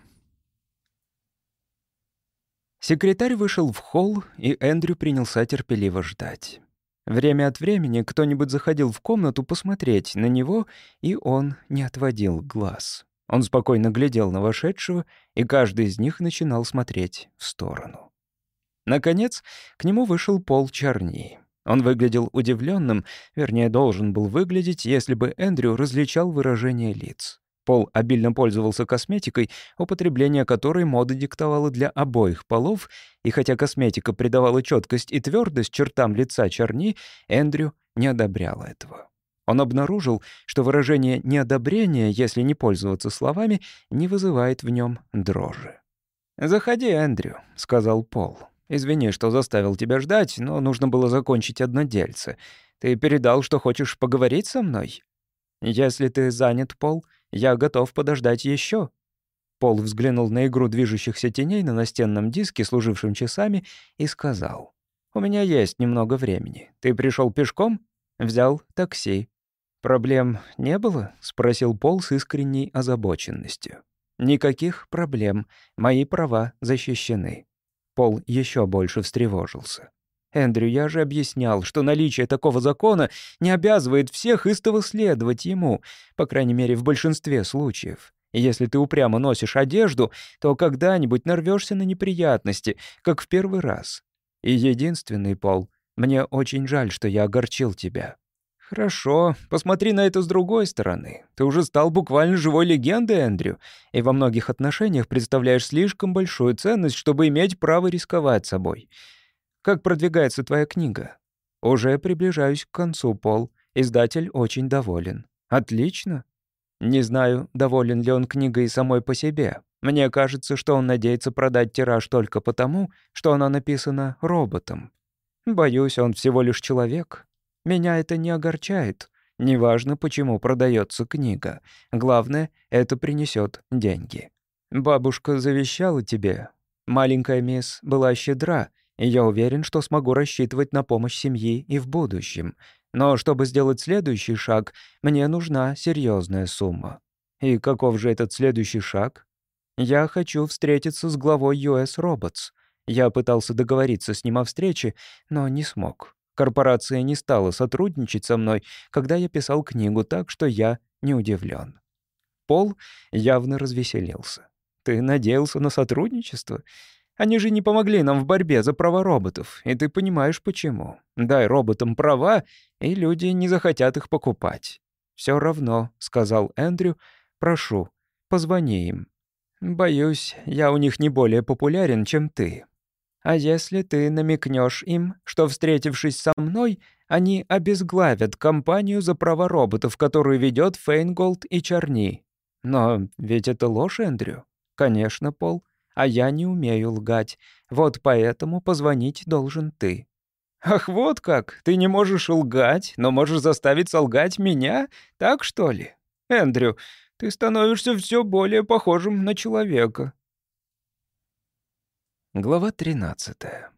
Секретарь вышел в холл, и Эндрю принялся терпеливо ждать. Время от времени кто-нибудь заходил в комнату посмотреть на него, и он не отводил глаз. Он спокойно глядел на вошедшего, и каждый из них начинал смотреть в сторону. Наконец, к нему вышел Пол Чарни. Он выглядел удивленным, вернее, должен был выглядеть, если бы Эндрю различал выражение лиц. Пол обильно пользовался косметикой, употребление которой мода диктовала для обоих полов, и хотя косметика придавала четкость и твердость чертам лица Чарни, Эндрю не одобрял этого. Он обнаружил, что выражение неодобрения, если не пользоваться словами, не вызывает в нем дрожи. «Заходи, Эндрю», — сказал Пол. «Извини, что заставил тебя ждать, но нужно было закончить одно дельце. Ты передал, что хочешь поговорить со мной? Если ты занят, Пол, я готов подождать еще». Пол взглянул на игру движущихся теней на настенном диске, служившем часами, и сказал: «У меня есть немного времени. Ты пришел пешком? Взял такси». «Проблем не было?» — спросил Пол с искренней озабоченностью. «Никаких проблем. Мои права защищены». Пол еще больше встревожился. «Эндрю, я же объяснял, что наличие такого закона не обязывает всех истово следовать ему, по крайней мере, в большинстве случаев. И если ты упрямо носишь одежду, то когда-нибудь нарвешься на неприятности, как в первый раз. И единственный, Пол, мне очень жаль, что я огорчил тебя». «Хорошо, посмотри на это с другой стороны. Ты уже стал буквально живой легендой, Эндрю, и во многих отношениях представляешь слишком большую ценность, чтобы иметь право рисковать собой. Как продвигается твоя книга?» «Уже приближаюсь к концу, Пол. Издатель очень доволен». «Отлично. Не знаю, доволен ли он книгой самой по себе. Мне кажется, что он надеется продать тираж только потому, что она написана роботом. Боюсь, он всего лишь человек. Меня это не огорчает. Неважно, почему продается книга. Главное, это принесет деньги. Бабушка завещала тебе. Маленькая мисс была щедра, и я уверен, что смогу рассчитывать на помощь семьи и в будущем. Но чтобы сделать следующий шаг, мне нужна серьезная сумма. И каков же этот следующий шаг? Я хочу встретиться с главой ю эс Robots. Я пытался договориться с ним о встрече, но не смог. Корпорация не стала сотрудничать со мной, когда я писал книгу, так что я не удивлен. Пол явно развеселился. «Ты надеялся на сотрудничество? Они же не помогли нам в борьбе за права роботов, и ты понимаешь, почему. Дай роботам права, и люди не захотят их покупать». «Все равно», — сказал Эндрю, — «прошу, позвони им». «Боюсь, я у них не более популярен, чем ты. А если ты намекнешь им, что, встретившись со мной, они обезглавят компанию за права роботов, которую ведет Фейнголд и Чарни? Но ведь это ложь, Эндрю. Конечно, Пол. А я не умею лгать. Вот поэтому позвонить должен ты». «Ах, вот как! Ты не можешь лгать, но можешь заставить солгать меня? Так, что ли? Эндрю, ты становишься все более похожим на человека». Глава тринадцатая.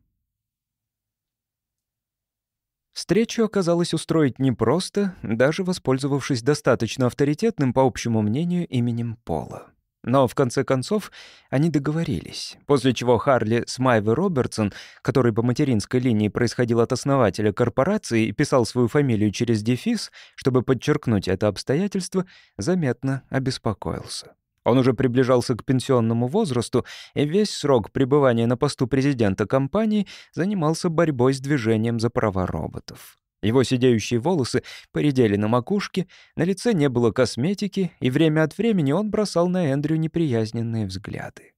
Встречу оказалось устроить непросто, даже воспользовавшись достаточно авторитетным, по общему мнению, именем Пола. Но в конце концов они договорились, после чего Харли Смайвер Робертсон, который по материнской линии происходил от основателя корпорации и писал свою фамилию через дефис, чтобы подчеркнуть это обстоятельство, заметно обеспокоился. Он уже приближался к пенсионному возрасту, и весь срок пребывания на посту президента компании занимался борьбой с движением за права роботов. Его сидеющие волосы поредели на макушке, на лице не было косметики, и время от времени он бросал на Эндрю неприязненные взгляды.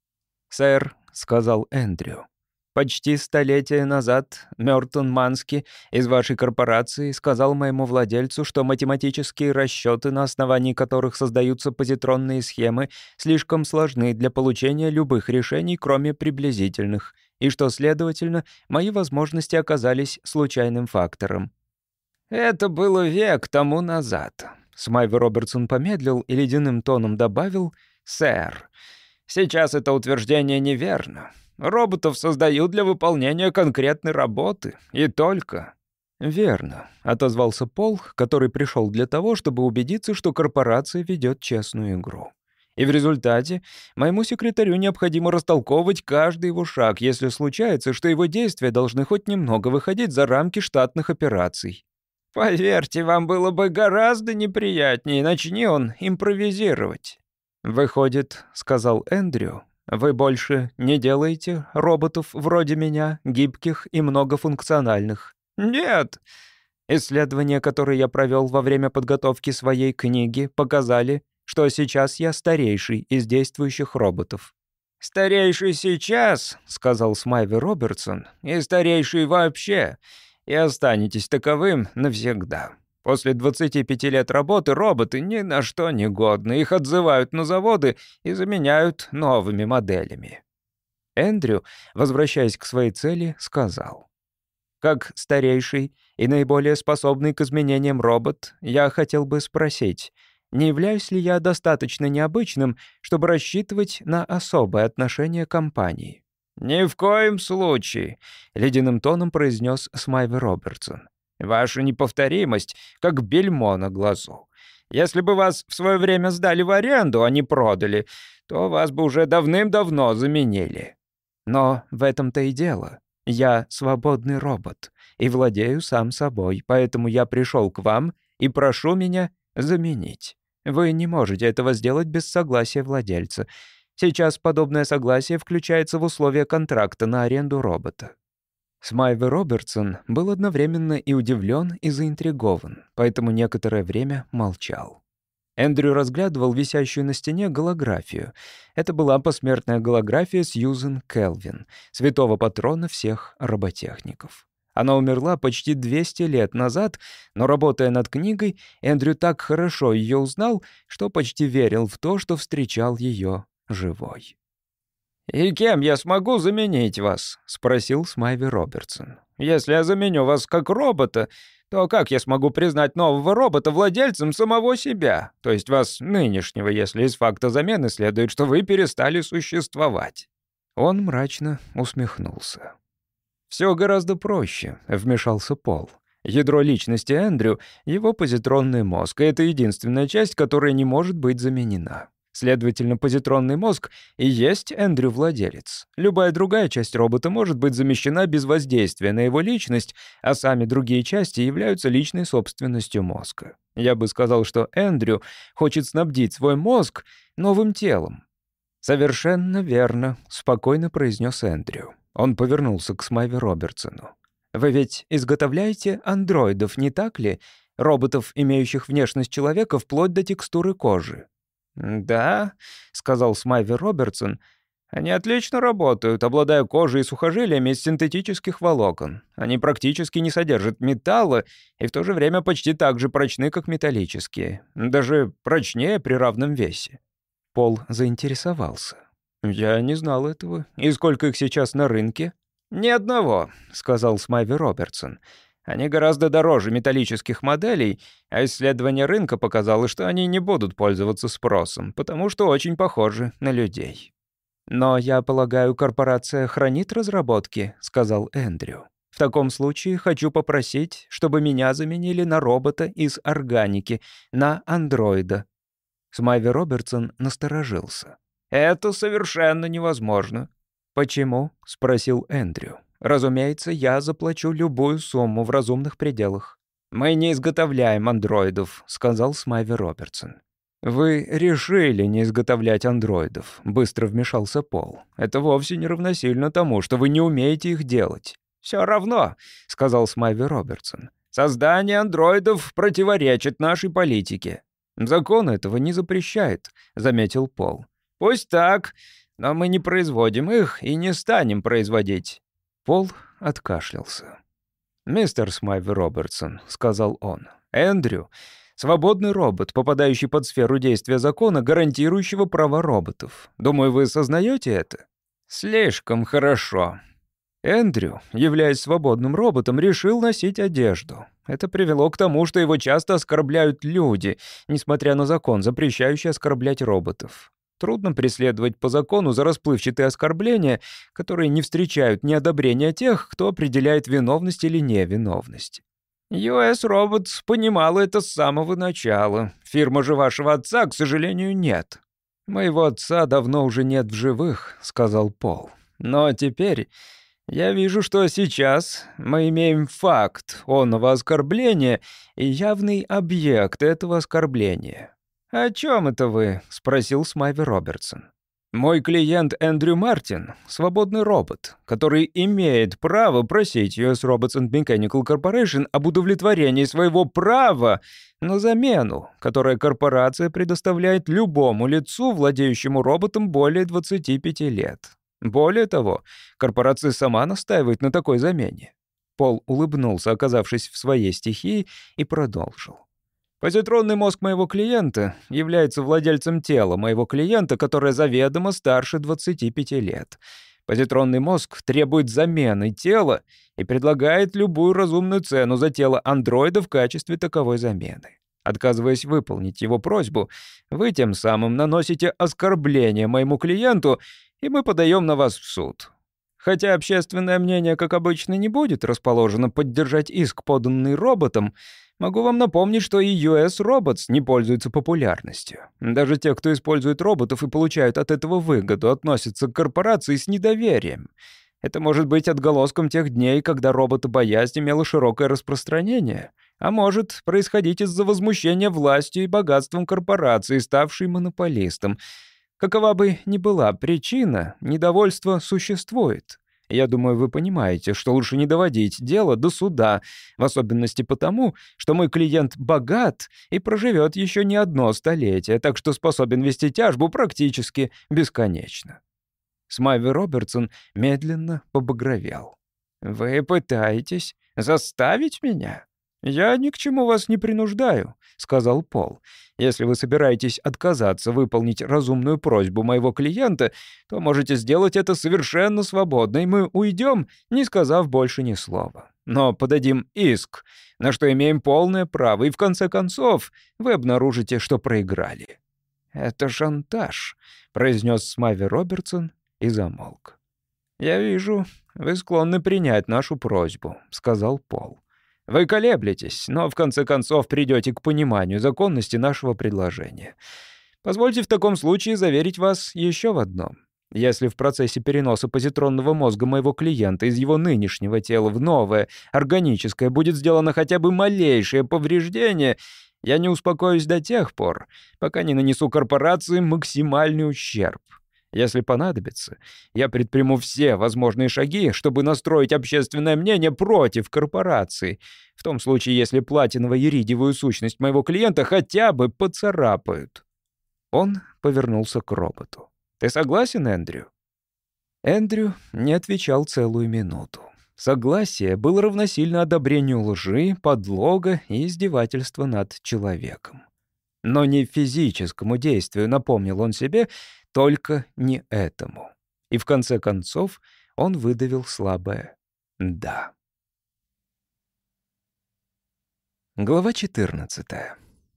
«Сэр», — сказал Эндрю, — «почти столетие назад Мёртон Мански из вашей корпорации сказал моему владельцу, что математические расчеты, на основании которых создаются позитронные схемы, слишком сложны для получения любых решений, кроме приблизительных, и что, следовательно, мои возможности оказались случайным фактором». «Это было век тому назад». Смайвер Робертсон помедлил и ледяным тоном добавил: «Сэр, сейчас это утверждение неверно. Роботов создают для выполнения конкретной работы, и только». «Верно», — отозвался Пол, который пришел для того, чтобы убедиться, что корпорация ведет честную игру. «И в результате моему секретарю необходимо растолковывать каждый его шаг, если случается, что его действия должны хоть немного выходить за рамки штатных операций». «Поверьте, вам было бы гораздо неприятнее, начни он импровизировать». «Выходит», — сказал Эндрю, — «вы больше не делаете роботов вроде меня, гибких и многофункциональных?» «Нет». «Исследования, которые я провел во время подготовки своей книги, показали, что сейчас я старейший из действующих роботов». «Старейший сейчас», — сказал Смайвер Робертсон, — «и старейший вообще, и останетесь таковым навсегда. После двадцати пяти лет работы роботы ни на что не годны, их отзывают на заводы и заменяют новыми моделями». Эндрю, возвращаясь к своей цели, сказал: «Как старейший и наиболее способный к изменениям робот, я хотел бы спросить, не являюсь ли я достаточно необычным, чтобы рассчитывать на особое отношение компании?» «Ни в коем случае», — ледяным тоном произнес Смайвер Робертсон. «Ваша неповторимость, как бельмо на глазу. Если бы вас в свое время сдали в аренду, а не продали, то вас бы уже давным-давно заменили». «Но в этом-то и дело. Я свободный робот и владею сам собой, поэтому я пришел к вам и прошу меня заменить. Вы не можете этого сделать без согласия владельца. Сейчас подобное согласие включается в условия контракта на аренду робота». Смайвер Робертсон был одновременно и удивлен, и заинтригован, поэтому некоторое время молчал. Эндрю разглядывал висящую на стене голографию. Это была посмертная голография Сьюзен Келвин, святого патрона всех роботехников. Она умерла почти двести лет назад, но, работая над книгой, Эндрю так хорошо ее узнал, что почти верил в то, что встречал ее живой. «И кем я смогу заменить вас?» — спросил Смайвер Робертсон. «Если я заменю вас как робота, то как я смогу признать нового робота владельцем самого себя, то есть вас нынешнего, если из факта замены следует, что вы перестали существовать?» Он мрачно усмехнулся. «Все гораздо проще», — вмешался Пол. «Ядро личности Эндрю — его позитронный мозг, и это единственная часть, которая не может быть заменена. Следовательно, позитронный мозг и есть Эндрю-владелец. Любая другая часть робота может быть замещена без воздействия на его личность, а сами другие части являются личной собственностью мозга. Я бы сказал, что Эндрю хочет снабдить свой мозг новым телом». «Совершенно верно», — спокойно произнес Эндрю. Он повернулся к Смайве Робертсону. «Вы ведь изготовляете андроидов, не так ли? Роботов, имеющих внешность человека вплоть до текстуры кожи». «Да», — сказал Смайвер Робертсон, — «они отлично работают, обладая кожей и сухожилиями из синтетических волокон. Они практически не содержат металла и в то же время почти так же прочны, как металлические. Даже прочнее при равном весе». Пол заинтересовался. «Я не знал этого. И сколько их сейчас на рынке?» «Ни одного», — сказал Смайвер Робертсон. «Они гораздо дороже металлических моделей, а исследование рынка показало, что они не будут пользоваться спросом, потому что очень похожи на людей». «Но, я полагаю, корпорация хранит разработки», — сказал Эндрю. «В таком случае хочу попросить, чтобы меня заменили на робота из органики, на андроида». Смайвер Робертсон насторожился. «Это совершенно невозможно». «Почему?» — спросил Эндрю. «Разумеется, я заплачу любую сумму в разумных пределах». «Мы не изготовляем андроидов», — сказал Смайвер Робертсон. «Вы решили не изготовлять андроидов», — быстро вмешался Пол. «Это вовсе не равносильно тому, что вы не умеете их делать». «Все равно», — сказал Смайвер Робертсон. «Создание андроидов противоречит нашей политике». «Закон этого не запрещает», — заметил Пол. «Пусть так, но мы не производим их и не станем производить». Пол откашлялся. «Мистер Смайвер Робертсон», — сказал он, — «Эндрю — свободный робот, попадающий под сферу действия закона, гарантирующего права роботов. Думаю, вы сознаете это?» «Слишком хорошо». Эндрю, являясь свободным роботом, решил носить одежду. Это привело к тому, что его часто оскорбляют люди, несмотря на закон, запрещающий оскорблять роботов. Трудно преследовать по закону за расплывчатые оскорбления, которые не встречают ни одобрения тех, кто определяет виновность или невиновность. ю эс Robots понимала это с самого начала. Фирма же вашего отца, к сожалению, нет. «Моего отца давно уже нет в живых», — сказал Пол. «Но теперь я вижу, что сейчас мы имеем факт оного оскорбления и явный объект этого оскорбления». «О чем это вы?» — спросил Смайвер Робертсон. «Мой клиент Эндрю Мартин — свободный робот, который имеет право просить ю эс Robots and Mechanical Corporation об удовлетворении своего права на замену, которое корпорация предоставляет любому лицу, владеющему роботом более двадцати пяти лет. Более того, корпорация сама настаивает на такой замене». Пол улыбнулся, оказавшись в своей стихии, и продолжил. «Позитронный мозг моего клиента является владельцем тела моего клиента, которое заведомо старше двадцати пяти лет. Позитронный мозг требует замены тела и предлагает любую разумную цену за тело андроида в качестве таковой замены. Отказываясь выполнить его просьбу, вы тем самым наносите оскорбление моему клиенту, и мы подаем на вас в суд. Хотя общественное мнение, как обычно, не будет расположено поддержать иск, поданный роботом, могу вам напомнить, что и ю эс Robots не пользуется популярностью. Даже те, кто использует роботов и получают от этого выгоду, относятся к корпорации с недоверием. Это может быть отголоском тех дней, когда роботобоязнь имела широкое распространение, а может происходить из-за возмущения властью и богатством корпорации, ставшей монополистом. Какова бы ни была причина, недовольство существует. Я думаю, вы понимаете, что лучше не доводить дело до суда, в особенности потому, что мой клиент богат и проживет еще не одно столетие, так что способен вести тяжбу практически бесконечно». Смайвер Робертсон медленно побагровел. «Вы пытаетесь заставить меня?» «Я ни к чему вас не принуждаю», — сказал Пол. «Если вы собираетесь отказаться выполнить разумную просьбу моего клиента, то можете сделать это совершенно свободно, и мы уйдем, не сказав больше ни слова. Но подадим иск, на что имеем полное право, и в конце концов вы обнаружите, что проиграли». «Это шантаж», — произнес Смайвер Робертсон и замолк. «Я вижу, вы склонны принять нашу просьбу», — сказал Пол. «Вы колеблетесь, но в конце концов придете к пониманию законности нашего предложения. Позвольте в таком случае заверить вас еще в одном. Если в процессе переноса позитронного мозга моего клиента из его нынешнего тела в новое, органическое, будет сделано хотя бы малейшее повреждение, я не успокоюсь до тех пор, пока не нанесу корпорации максимальный ущерб. Если понадобится, я предприму все возможные шаги, чтобы настроить общественное мнение против корпорации, в том случае, если платиново-иридиевую сущность моего клиента хотя бы поцарапают». Он повернулся к роботу. «Ты согласен, Эндрю?» Эндрю не отвечал целую минуту. Согласие было равносильно одобрению лжи, подлога и издевательства над человеком. Но не физическому действию, напомнил он себе, только не этому. И в конце концов он выдавил слабое «да». Глава четырнадцатая.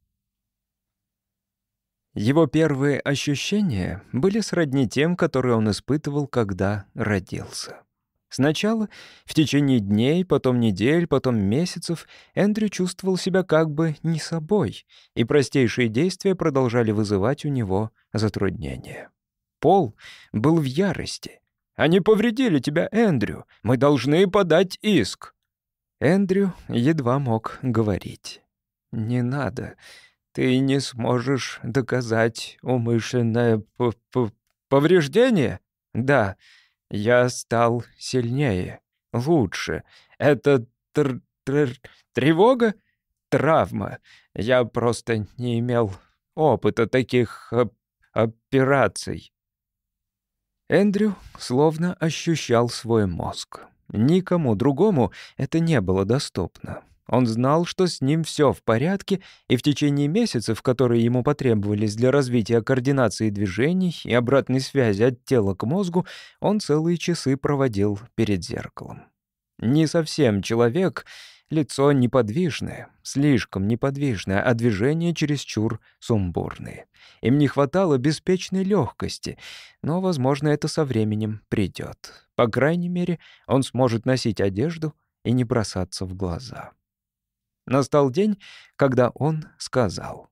Его первые ощущения были сродни тем, которые он испытывал, когда родился. Сначала, в течение дней, потом недель, потом месяцев, Эндрю чувствовал себя как бы не собой, и простейшие действия продолжали вызывать у него затруднения. Пол был в ярости. «Они повредили тебя, Эндрю. Мы должны подать иск». Эндрю едва мог говорить. «Не надо. Ты не сможешь доказать умышленное п -п повреждение? Да, я стал сильнее, лучше. Это тр тр тревога? Травма. Я просто не имел опыта таких оп операций». Эндрю словно ощущал свой мозг. Никому другому это не было доступно. Он знал, что с ним все в порядке, и в течение месяцев, которые ему потребовались для развития координации движений и обратной связи от тела к мозгу, он целые часы проводил перед зеркалом. Не совсем человек, лицо неподвижное, слишком неподвижное, а движения чересчур сумбурные. Им не хватало беспечной легкости, но, возможно, это со временем придет. По крайней мере, он сможет носить одежду и не бросаться в глаза. Настал день, когда он сказал: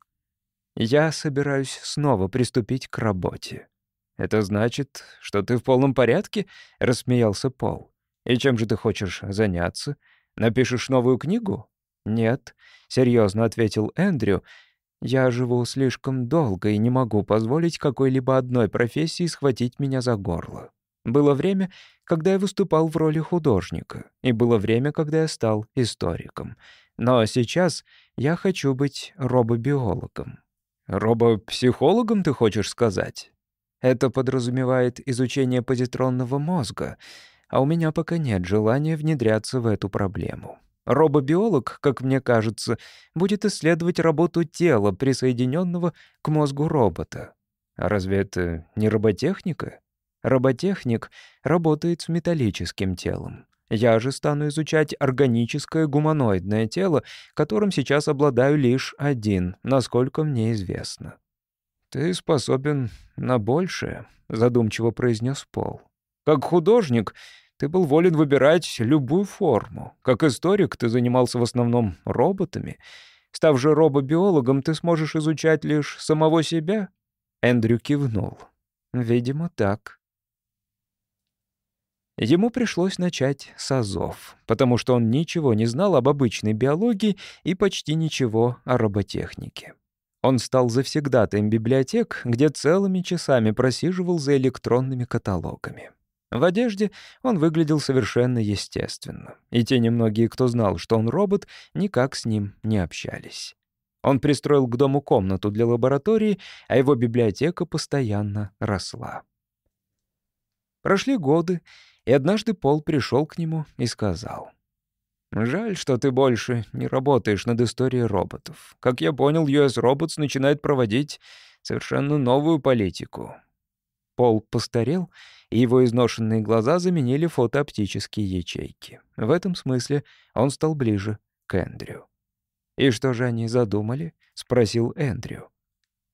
«Я собираюсь снова приступить к работе». «Это значит, что ты в полном порядке?» — рассмеялся Пол. «И чем же ты хочешь заняться? Напишешь новую книгу?» «Нет», — серьезно ответил Эндрю. «Я живу слишком долго и не могу позволить какой-либо одной профессии схватить меня за горло. Было время, когда я выступал в роли художника, и было время, когда я стал историком. Но сейчас я хочу быть робобиологом». «Робопсихологом, ты хочешь сказать?» «Это подразумевает изучение позитронного мозга, а у меня пока нет желания внедряться в эту проблему. Робобиолог, как мне кажется, будет исследовать работу тела, присоединенного к мозгу робота. А разве это не роботехника? Роботехник работает с металлическим телом. Я же стану изучать органическое гуманоидное тело, которым сейчас обладаю лишь один, насколько мне известно». «Ты способен на большее», — задумчиво произнес Пол. «Как художник ты был волен выбирать любую форму. Как историк ты занимался в основном роботами. Став же робобиологом, ты сможешь изучать лишь самого себя?» Эндрю кивнул. «Видимо, так». Ему пришлось начать с азов, потому что он ничего не знал об обычной биологии и почти ничего о роботехнике. Он стал завсегдатаем библиотек, где целыми часами просиживал за электронными каталогами. В одежде он выглядел совершенно естественно, и те немногие, кто знал, что он робот, никак с ним не общались. Он пристроил к дому комнату для лаборатории, а его библиотека постоянно росла. Прошли годы, и однажды Пол пришел к нему и сказал: «Жаль, что ты больше не работаешь над историей роботов. Как я понял, ю эс Robots начинает проводить совершенно новую политику». Пол постарел, и его изношенные глаза заменили фотооптические ячейки. В этом смысле он стал ближе к Эндрю. «И что же они задумали?» — спросил Эндрю.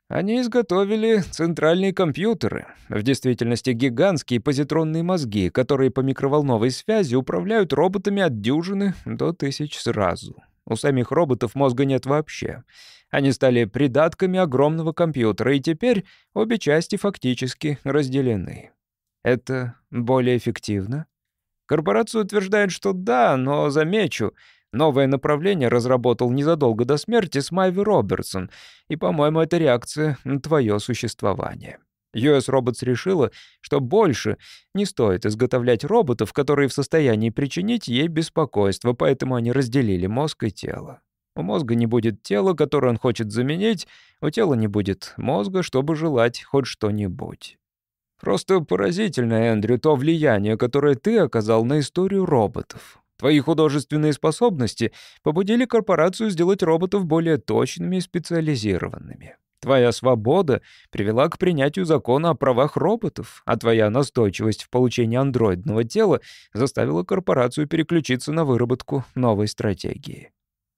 Они изготовили центральные компьютеры, в действительности гигантские позитронные мозги, которые по микроволновой связи управляют роботами от дюжины до тысяч сразу. У самих роботов мозга нет вообще. Они стали придатками огромного компьютера, и теперь обе части фактически разделены. Это более эффективно? Корпорация утверждает, что да, но замечу, новое направление разработал незадолго до смерти Смайви Робертсон, и, по-моему, это реакция на твое существование. ю эс Robots решила, что больше не стоит изготовлять роботов, которые в состоянии причинить ей беспокойство, поэтому они разделили мозг и тело. У мозга не будет тела, которое он хочет заменить, у тела не будет мозга, чтобы желать хоть что-нибудь. Просто поразительно, Эндрю, то влияние, которое ты оказал на историю роботов. Твои художественные способности побудили корпорацию сделать роботов более точными и специализированными. Твоя свобода привела к принятию закона о правах роботов, а твоя настойчивость в получении андроидного тела заставила корпорацию переключиться на выработку новой стратегии.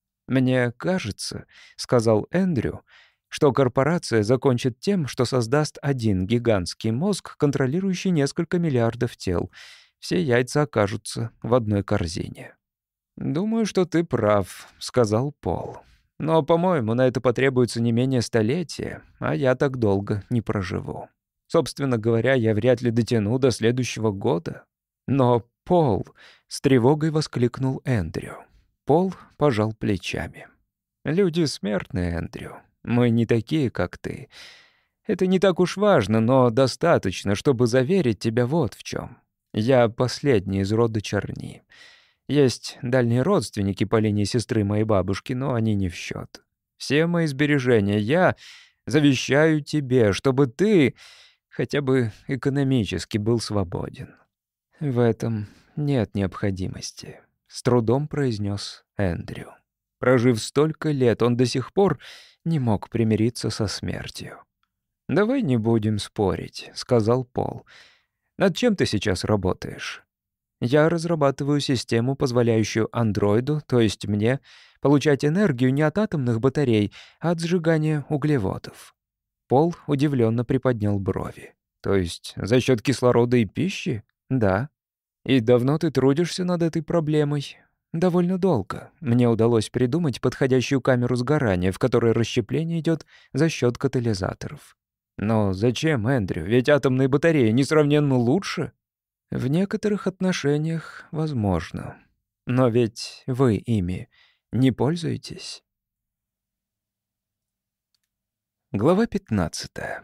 «Мне кажется», — сказал Эндрю, что корпорация закончит тем, что создаст один гигантский мозг, контролирующий несколько миллиардов тел. Все яйца окажутся в одной корзине. «Думаю, что ты прав», — сказал Пол. «Но, по-моему, на это потребуется не менее столетия, а я так долго не проживу. Собственно говоря, я вряд ли дотяну до следующего года». «Но, Пол», — с тревогой воскликнул Эндрю. Пол пожал плечами. «Люди смертные, Эндрю. Мы не такие, как ты. Это не так уж важно, но достаточно, чтобы заверить тебя вот в чем. Я последний из рода Чарни. Есть дальние родственники по линии сестры моей бабушки, но они не в счет. Все мои сбережения я завещаю тебе, чтобы ты хотя бы экономически был свободен». «В этом нет необходимости», — с трудом произнес Эндрю. Прожив столько лет, он до сих пор не мог примириться со смертью. «Давай не будем спорить», — сказал Пол. «Над чем ты сейчас работаешь?» «Я разрабатываю систему, позволяющую андроиду, то есть мне, получать энергию не от атомных батарей, а от сжигания углеводов». Пол удивленно приподнял брови. «То есть за счет кислорода и пищи?» «Да». «И давно ты трудишься над этой проблемой?» «Довольно долго. Мне удалось придумать подходящую камеру сгорания, в которой расщепление идет за счет катализаторов». «Но зачем, Эндрю? Ведь атомные батареи несравненно лучше». «В некоторых отношениях возможно. Но ведь вы ими не пользуетесь». Глава пятнадцатая.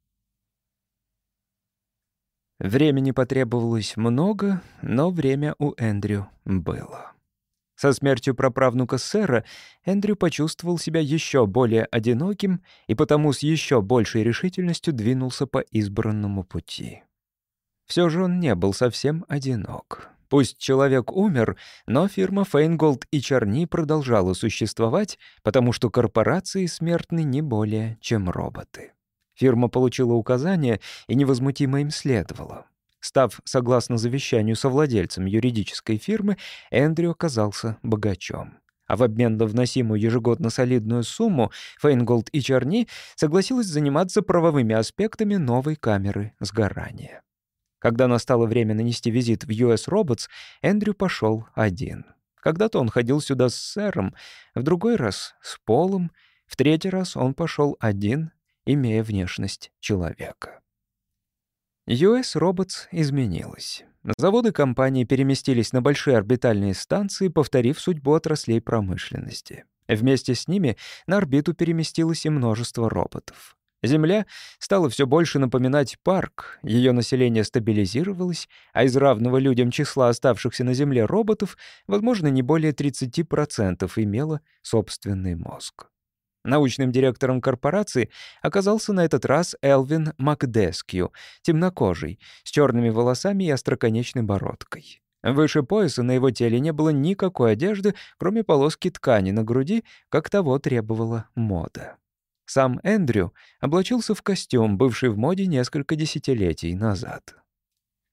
Времени потребовалось много, но время у Эндрю было. Со смертью праправнука сэра Эндрю почувствовал себя еще более одиноким и потому с еще большей решительностью двинулся по избранному пути. Все же он не был совсем одинок. Пусть человек умер, но фирма Фейнголд и Чарни продолжала существовать, потому что корпорации смертны не более, чем роботы. Фирма получила указания и невозмутимо им следовала. Став, согласно завещанию, совладельцем юридической фирмы, Эндрю оказался богачом. А в обмен на вносимую ежегодно солидную сумму Фейнголд и Чарни согласилась заниматься правовыми аспектами новой камеры сгорания. Когда настало время нанести визит в ю эс Robots, Эндрю пошел один. Когда-то он ходил сюда с сэром, в другой раз — с Полом, в третий раз он пошел один, имея внешность человека. ю эс Robots изменилась. Заводы компании переместились на большие орбитальные станции, повторив судьбу отраслей промышленности. Вместе с ними на орбиту переместилось и множество роботов. Земля стала все больше напоминать парк, ее население стабилизировалось, а из равного людям числа оставшихся на Земле роботов, возможно, не более тридцать процентов имело собственный мозг. Научным директором корпорации оказался на этот раз Элвин Макдескью, темнокожий, с черными волосами и остроконечной бородкой. Выше пояса на его теле не было никакой одежды, кроме полоски ткани на груди, как того требовала мода. Сам Эндрю облачился в костюм, бывший в моде несколько десятилетий назад.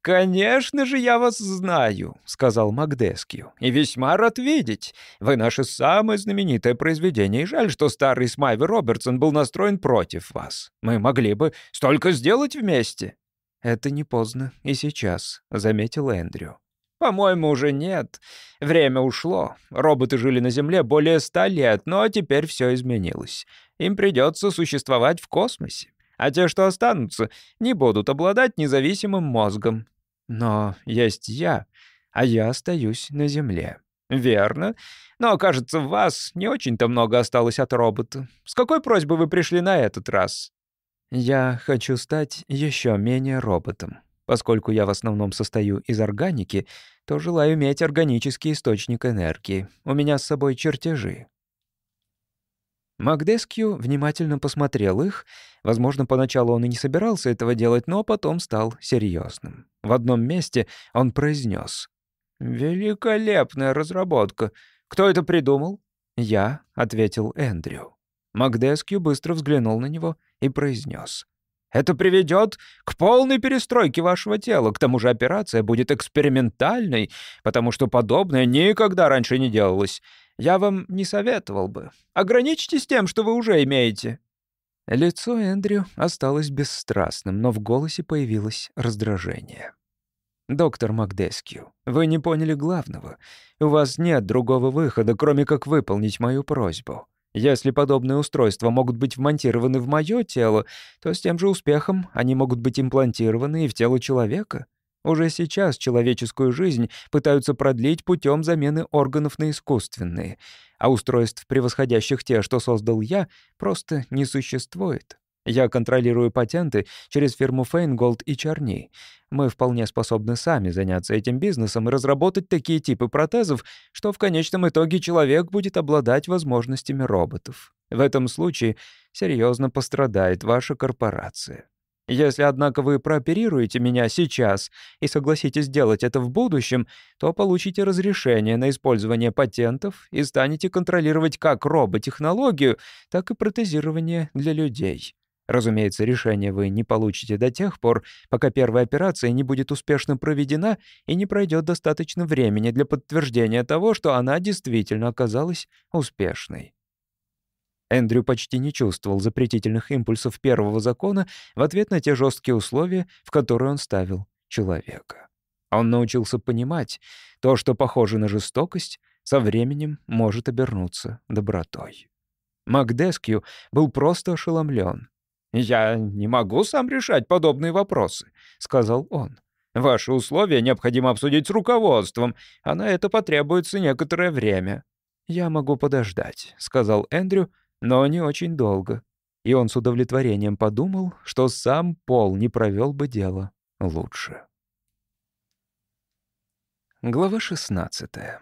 «Конечно же, я вас знаю», — сказал Макдескью, — «и весьма рад видеть. Вы наше самое знаменитое произведение, и жаль, что старый Смайвер Робертсон был настроен против вас. Мы могли бы столько сделать вместе». «Это не поздно и сейчас», — заметил Эндрю. «По-моему, уже нет. Время ушло. Роботы жили на Земле более ста лет, но теперь все изменилось. Им придется существовать в космосе. А те, что останутся, не будут обладать независимым мозгом. Но есть я, а я остаюсь на Земле». «Верно. Но, кажется, в вас не очень-то много осталось от робота. С какой просьбой вы пришли на этот раз?» «Я хочу стать еще менее роботом. Поскольку я в основном состою из органики, то желаю иметь органический источник энергии. У меня с собой чертежи». Макдескью внимательно посмотрел их. Возможно, поначалу он и не собирался этого делать, но потом стал серьезным. В одном месте он произнес: «Великолепная разработка. Кто это придумал?» «Я», — ответил Эндрю. Макдескью быстро взглянул на него и произнес: «Это приведет к полной перестройке вашего тела. К тому же операция будет экспериментальной, потому что подобное никогда раньше не делалось. Я вам не советовал бы. Ограничьтесь тем, что вы уже имеете». Лицо Эндрю осталось бесстрастным, но в голосе появилось раздражение. «Доктор Макдескью, вы не поняли главного. У вас нет другого выхода, кроме как выполнить мою просьбу. Если подобные устройства могут быть вмонтированы в мое тело, то с тем же успехом они могут быть имплантированы и в тело человека. Уже сейчас человеческую жизнь пытаются продлить путем замены органов на искусственные, а устройств, превосходящих те, что создал я, просто не существует. Я контролирую патенты через фирму Фейнголд и Чарни. Мы вполне способны сами заняться этим бизнесом и разработать такие типы протезов, что в конечном итоге человек будет обладать возможностями роботов. В этом случае серьезно пострадает ваша корпорация. Если, однако, вы прооперируете меня сейчас и согласитесь делать это в будущем, то получите разрешение на использование патентов и станете контролировать как роботехнологию, так и протезирование для людей. Разумеется, решение вы не получите до тех пор, пока первая операция не будет успешно проведена и не пройдет достаточно времени для подтверждения того, что она действительно оказалась успешной. Эндрю почти не чувствовал запретительных импульсов первого закона в ответ на те жесткие условия, в которые он ставил человека. Он научился понимать, то, что похоже на жестокость, со временем может обернуться добротой. Макдескью был просто ошеломлен. «Я не могу сам решать подобные вопросы», — сказал он. «Ваши условия необходимо обсудить с руководством, а на это потребуется некоторое время». «Я могу подождать», — сказал Эндрю, — «но не очень долго». И он с удовлетворением подумал, что сам Пол не провел бы дело лучше. Глава шестнадцатая.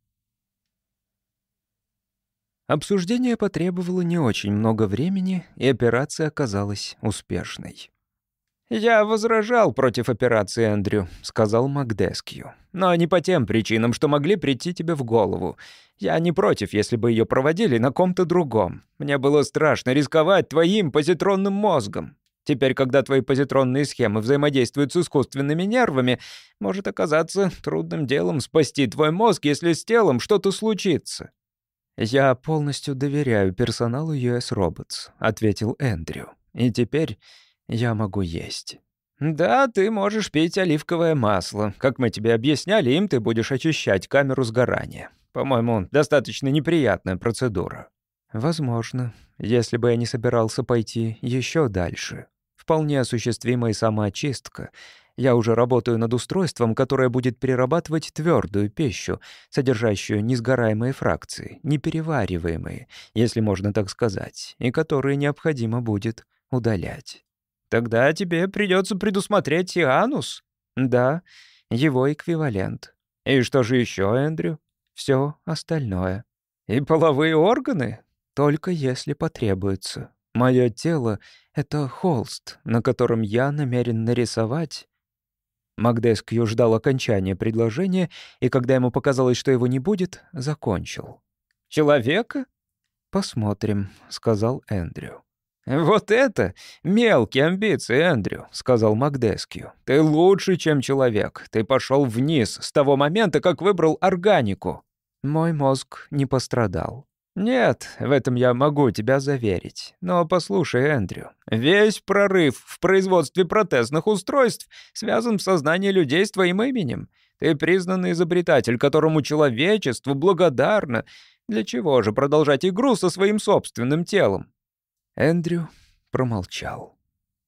Обсуждение потребовало не очень много времени, и операция оказалась успешной. «Я возражал против операции, Эндрю», — сказал Макдескью. «Но не по тем причинам, что могли прийти тебе в голову. Я не против, если бы ее проводили на ком-то другом. Мне было страшно рисковать твоим позитронным мозгом. Теперь, когда твои позитронные схемы взаимодействуют с искусственными нервами, может оказаться трудным делом спасти твой мозг, если с телом что-то случится». «Я полностью доверяю персоналу ю эс Robots», — ответил Эндрю. «И теперь я могу есть». «Да, ты можешь пить оливковое масло. Как мы тебе объясняли, им ты будешь очищать камеру сгорания. По-моему, достаточно неприятная процедура». «Возможно, если бы я не собирался пойти еще дальше. Вполне осуществимая самоочистка. Я уже работаю над устройством, которое будет перерабатывать твердую пищу, содержащую несгораемые фракции, неперевариваемые, если можно так сказать, и которые необходимо будет удалять». «Тогда тебе придется предусмотреть сианус». «Да, его эквивалент». «И что же еще, Эндрю?» «Все остальное». «И половые органы?» «Только если потребуется. Мое тело — это холст, на котором я намерен нарисовать». Макдескью ждал окончания предложения, и когда ему показалось, что его не будет, закончил. «Человека?» «Посмотрим», — сказал Эндрю. «Вот это мелкие амбиции, Эндрю», — сказал Макдескью. «Ты лучше, чем человек. Ты пошел вниз с того момента, как выбрал органику». Мой мозг не пострадал. «Нет, в этом я могу тебя заверить. Но послушай, Эндрю, весь прорыв в производстве протезных устройств связан в сознании людей с твоим именем. Ты признанный изобретатель, которому человечество благодарно. Для чего же продолжать игру со своим собственным телом?» Эндрю промолчал.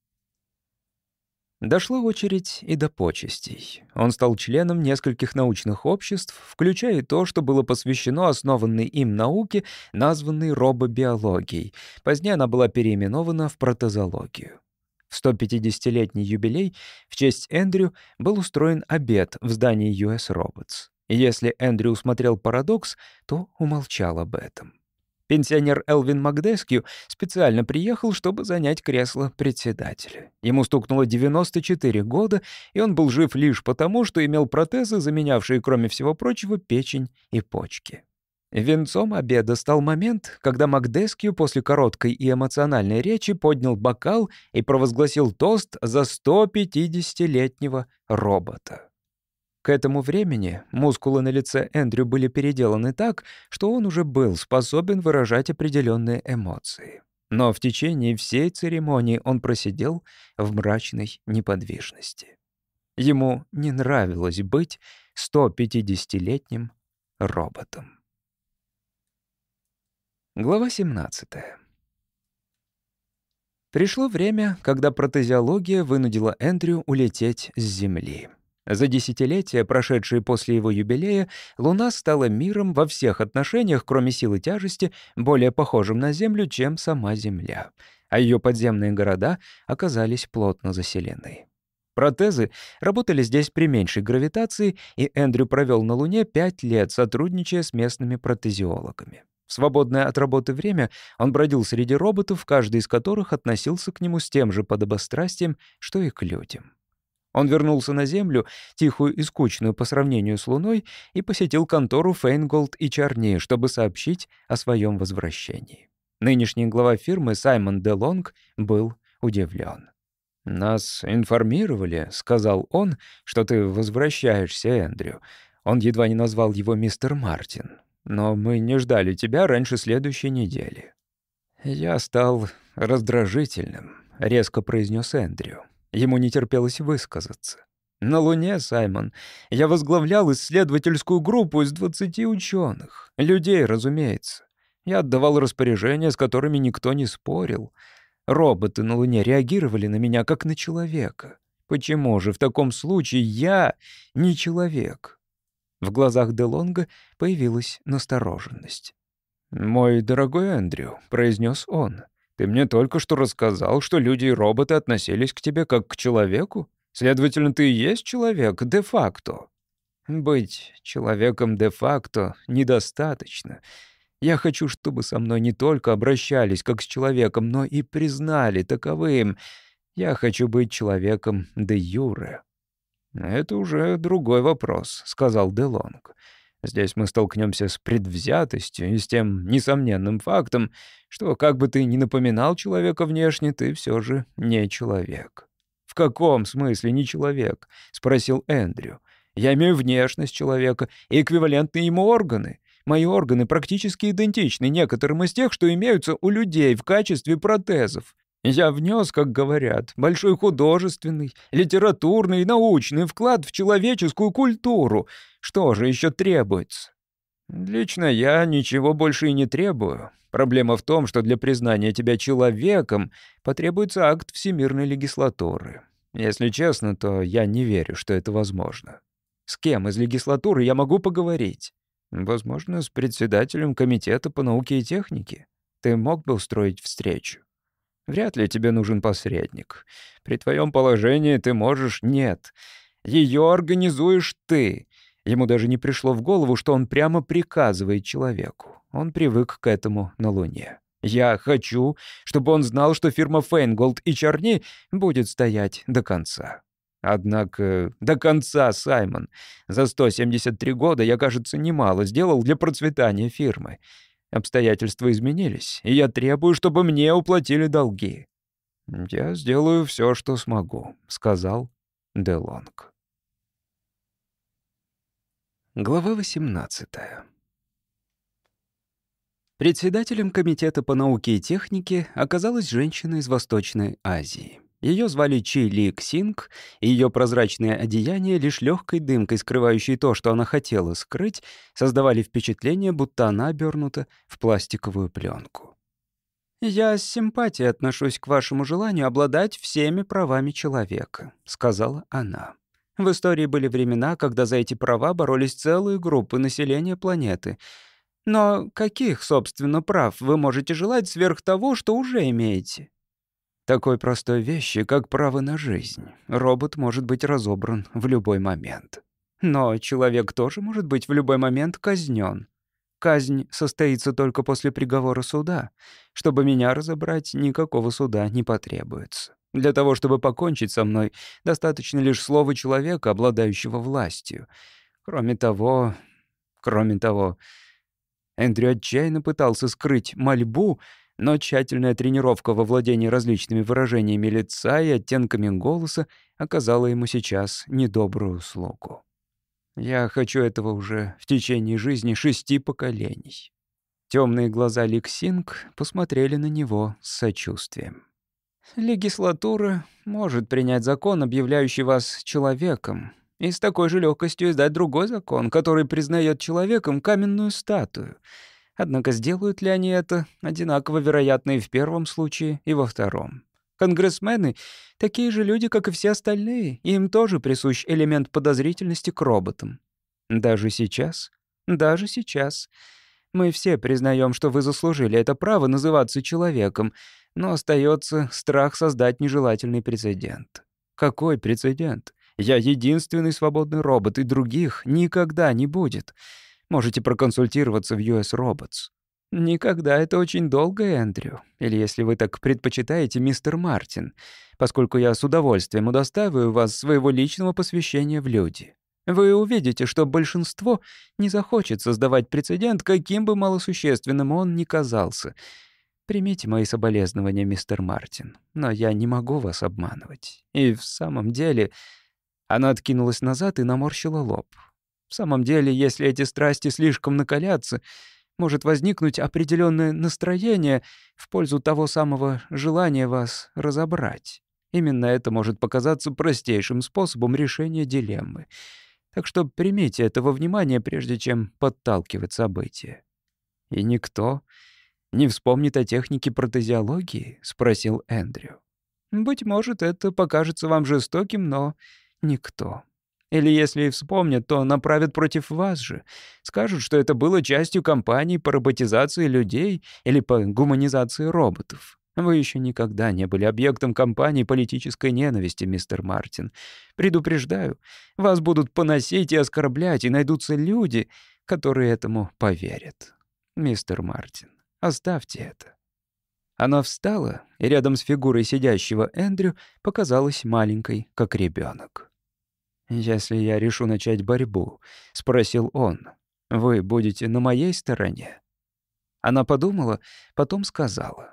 Дошла очередь и до почестей. Он стал членом нескольких научных обществ, включая и то, что было посвящено основанной им науке, названной робобиологией. Позднее она была переименована в протезологию. В сто пятидесятилетний юбилей в честь Эндрю был устроен обед в здании ю эс Robots. И если Эндрю усмотрел парадокс, то умолчал об этом. Пенсионер Элвин Макдескью специально приехал, чтобы занять кресло председателя. Ему стукнуло девяносто четыре года, и он был жив лишь потому, что имел протезы, заменявшие, кроме всего прочего, печень и почки. Венцом обеда стал момент, когда Макдескью после короткой и эмоциональной речи поднял бокал и провозгласил тост за сто пятидесятилетнего робота. К этому времени мускулы на лице Эндрю были переделаны так, что он уже был способен выражать определенные эмоции. Но в течение всей церемонии он просидел в мрачной неподвижности. Ему не нравилось быть сто пятидесятилетним роботом. Глава семнадцатая. Пришло время, когда протезиология вынудила Эндрю улететь с Земли. За десятилетия, прошедшие после его юбилея, Луна стала миром во всех отношениях, кроме силы тяжести, более похожим на Землю, чем сама Земля. А ее подземные города оказались плотно заселены. Протезы работали здесь при меньшей гравитации, и Эндрю провел на Луне пять лет, сотрудничая с местными протезиологами. В свободное от работы время он бродил среди роботов, каждый из которых относился к нему с тем же подобострастием, что и к людям. Он вернулся на Землю, тихую и скучную по сравнению с Луной, и посетил контору Фейнголд и Чарни, чтобы сообщить о своем возвращении. Нынешний глава фирмы Саймон Де Лонг был удивлен. «Нас информировали», — сказал он, — «что ты возвращаешься, Эндрю». Он едва не назвал его мистер Мартин. «Но мы не ждали тебя раньше следующей недели». «Я стал раздражительным», — резко произнес Эндрю. Ему не терпелось высказаться. «На Луне, Саймон, я возглавлял исследовательскую группу из двадцати ученых. Людей, разумеется. Я отдавал распоряжения, с которыми никто не спорил. Роботы на Луне реагировали на меня, как на человека. Почему же в таком случае я не человек?» В глазах Делонга появилась настороженность. «Мой дорогой Эндрю», — произнес он, — «ты мне только что рассказал, что люди и роботы относились к тебе как к человеку. Следовательно, ты и есть человек де-факто». «Быть человеком де-факто недостаточно. Я хочу, чтобы со мной не только обращались как с человеком, но и признали таковым. Я хочу быть человеком де-юре». «Это уже другой вопрос», — сказал Делонг. «Здесь мы столкнемся с предвзятостью и с тем несомненным фактом, что, как бы ты ни напоминал человека внешне, ты все же не человек». «В каком смысле не человек?» — спросил Эндрю. «Я имею внешность человека и эквивалентные ему органы. Мои органы практически идентичны некоторым из тех, что имеются у людей в качестве протезов. Я внес, как говорят, большой художественный, литературный и научный вклад в человеческую культуру. Что же еще требуется? Лично я ничего больше и не требую. Проблема в том, что для признания тебя человеком потребуется акт всемирной легислатуры. Если честно, то я не верю, что это возможно. С кем из легислатуры я могу поговорить? Возможно, с председателем комитета по науке и технике. Ты мог бы устроить встречу? Вряд ли тебе нужен посредник. При твоем положении ты можешь... Нет. Ее организуешь ты. Ему даже не пришло в голову, что он прямо приказывает человеку. Он привык к этому на Луне. Я хочу, чтобы он знал, что фирма Фейнголд и Чарни будет стоять до конца. Однако до конца, Саймон. За сто семьдесят три года я, кажется, немало сделал для процветания фирмы. Обстоятельства изменились, и я требую, чтобы мне уплатили долги». «Я сделаю все, что смогу», — сказал Делонг. Глава восемнадцатая. Председателем комитета по науке и технике оказалась женщина из Восточной Азии. Ее звали Чи Ли Ксинг, и ее прозрачное одеяние, лишь легкой дымкой скрывающей то, что она хотела скрыть, создавали впечатление, будто она обернута в пластиковую пленку. «Я с симпатией отношусь к вашему желанию обладать всеми правами человека», — сказала она. «В истории были времена, когда за эти права боролись целые группы населения планеты. Но каких, собственно, прав вы можете желать сверх того, что уже имеете?» Такой простой вещи, как право на жизнь. Робот может быть разобран в любой момент. Но человек тоже может быть в любой момент казнен. Казнь состоится только после приговора суда. Чтобы меня разобрать, никакого суда не потребуется. Для того, чтобы покончить со мной, достаточно лишь слова человека, обладающего властью. Кроме того... Кроме того... Эндрю отчаянно пытался скрыть мольбу, но тщательная тренировка во владении различными выражениями лица и оттенками голоса оказала ему сейчас недобрую услугу. «Я хочу этого уже в течение жизни шести поколений». Темные глаза Ли Ксинг посмотрели на него с сочувствием. «Легислатура может принять закон, объявляющий вас человеком, и с такой же легкостью издать другой закон, который признает человеком каменную статую. Однако сделают ли они это, одинаково вероятно и в первом случае, и во втором. Конгрессмены — такие же люди, как и все остальные, и им тоже присущ элемент подозрительности к роботам. Даже сейчас, даже сейчас мы все признаем, что вы заслужили это право называться человеком, но остается страх создать нежелательный прецедент. Какой прецедент? Я единственный свободный робот, и других никогда не будет. Можете проконсультироваться в ю эс Robots. Никогда — это очень долго, Эндрю. Или, если вы так предпочитаете, мистер Мартин, поскольку я с удовольствием удостаиваю вас своего личного посвящения в люди. Вы увидите, что большинство не захочет создавать прецедент, каким бы малосущественным он ни казался. Примите мои соболезнования, мистер Мартин, но я не могу вас обманывать. И в самом деле... Она откинулась назад и наморщила лоб. В самом деле, если эти страсти слишком накалятся, может возникнуть определенное настроение в пользу того самого желания вас разобрать. Именно это может показаться простейшим способом решения дилеммы. Так что примите это во внимание, прежде чем подталкивать события. «И никто не вспомнит о технике протезиологии?» — спросил Эндрю. «Быть может, это покажется вам жестоким, но никто. Или если и вспомнят, то направят против вас же. Скажут, что это было частью кампании по роботизации людей или по гуманизации роботов. Вы еще никогда не были объектом кампании политической ненависти, мистер Мартин. Предупреждаю, вас будут поносить и оскорблять, и найдутся люди, которые этому поверят. Мистер Мартин, оставьте это». Она встала, и рядом с фигурой сидящего Эндрю показалась маленькой, как ребенок. «Если я решу начать борьбу», — спросил он, — «вы будете на моей стороне?» Она подумала, потом сказала: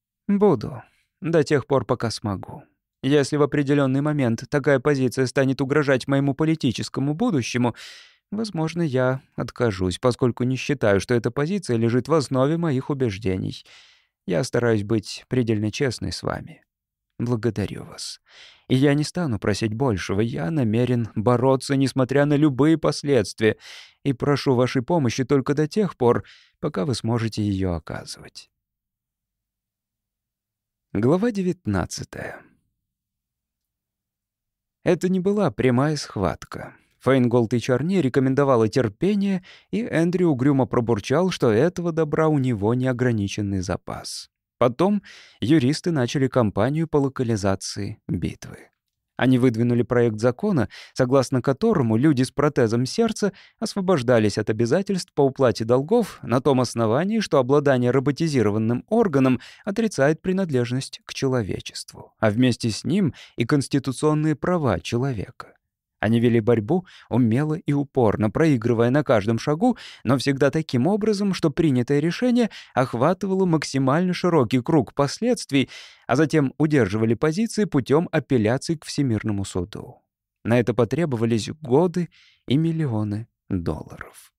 «Буду, до тех пор, пока смогу. Если в определенный момент такая позиция станет угрожать моему политическому будущему, возможно, я откажусь, поскольку не считаю, что эта позиция лежит в основе моих убеждений. Я стараюсь быть предельно честной с вами. Благодарю вас. И я не стану просить большего. Я намерен бороться, несмотря на любые последствия, и прошу вашей помощи только до тех пор, пока вы сможете ее оказывать». Глава девятнадцатая. Это не была прямая схватка. Фейнголд и Чарни рекомендовала терпение, и Эндрю угрюмо пробурчал, что этого добра у него неограниченный запас. Потом юристы начали кампанию по локализации битвы. Они выдвинули проект закона, согласно которому люди с протезом сердца освобождались от обязательств по уплате долгов на том основании, что обладание роботизированным органом отрицает принадлежность к человечеству, а вместе с ним и конституционные права человека. Они вели борьбу умело и упорно, проигрывая на каждом шагу, но всегда таким образом, что принятое решение охватывало максимально широкий круг последствий, а затем удерживали позиции путем апелляций к Всемирному суду. На это потребовались годы и миллионы долларов.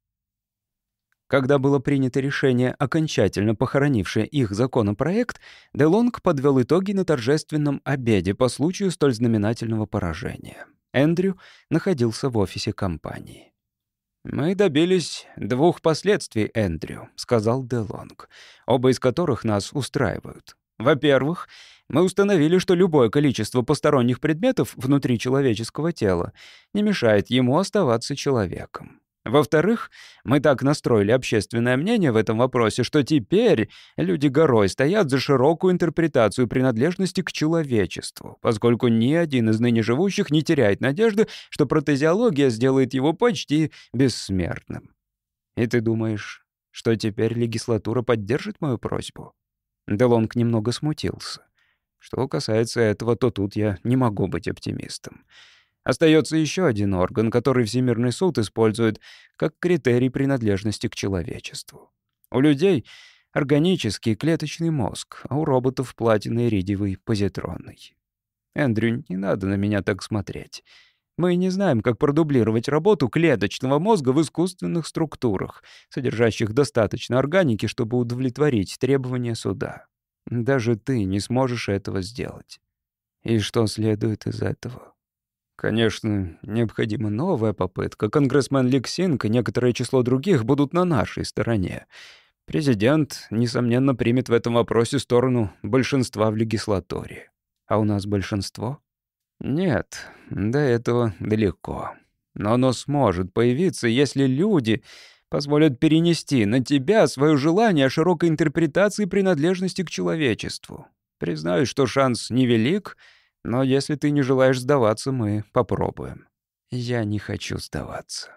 Когда было принято решение, окончательно похоронившее их законопроект, Делонг подвел итоги на торжественном обеде по случаю столь знаменательного поражения. Эндрю находился в офисе компании. «Мы добились двух последствий, Эндрю», — сказал Делонг, оба из которых нас устраивают. «Во-первых, мы установили, что любое количество посторонних предметов внутри человеческого тела не мешает ему оставаться человеком. Во-вторых, мы так настроили общественное мнение в этом вопросе, что теперь люди горой стоят за широкую интерпретацию принадлежности к человечеству, поскольку ни один из ныне живущих не теряет надежды, что протезиология сделает его почти бессмертным. И ты думаешь, что теперь легислатура поддержит мою просьбу?» Делонг немного смутился. «Что касается этого, то тут я не могу быть оптимистом. Остается еще один орган, который Всемирный суд использует как критерий принадлежности к человечеству. У людей органический клеточный мозг, а у роботов платино-иридиевый позитронный. Эндрю, не надо на меня так смотреть. Мы не знаем, как продублировать работу клеточного мозга в искусственных структурах, содержащих достаточно органики, чтобы удовлетворить требования суда. Даже ты не сможешь этого сделать. И что следует из этого? Конечно, необходима новая попытка. Конгрессмен Ликсинг и некоторое число других будут на нашей стороне. Президент, несомненно, примет в этом вопросе сторону большинства в легислатуре. А у нас большинство? Нет, до этого далеко. Но оно сможет появиться, если люди позволят перенести на тебя свое желание о широкой интерпретации принадлежности к человечеству. Признаюсь, что шанс невелик, но если ты не желаешь сдаваться, мы попробуем. Я не хочу сдаваться.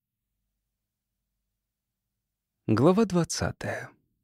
Глава двадцатая.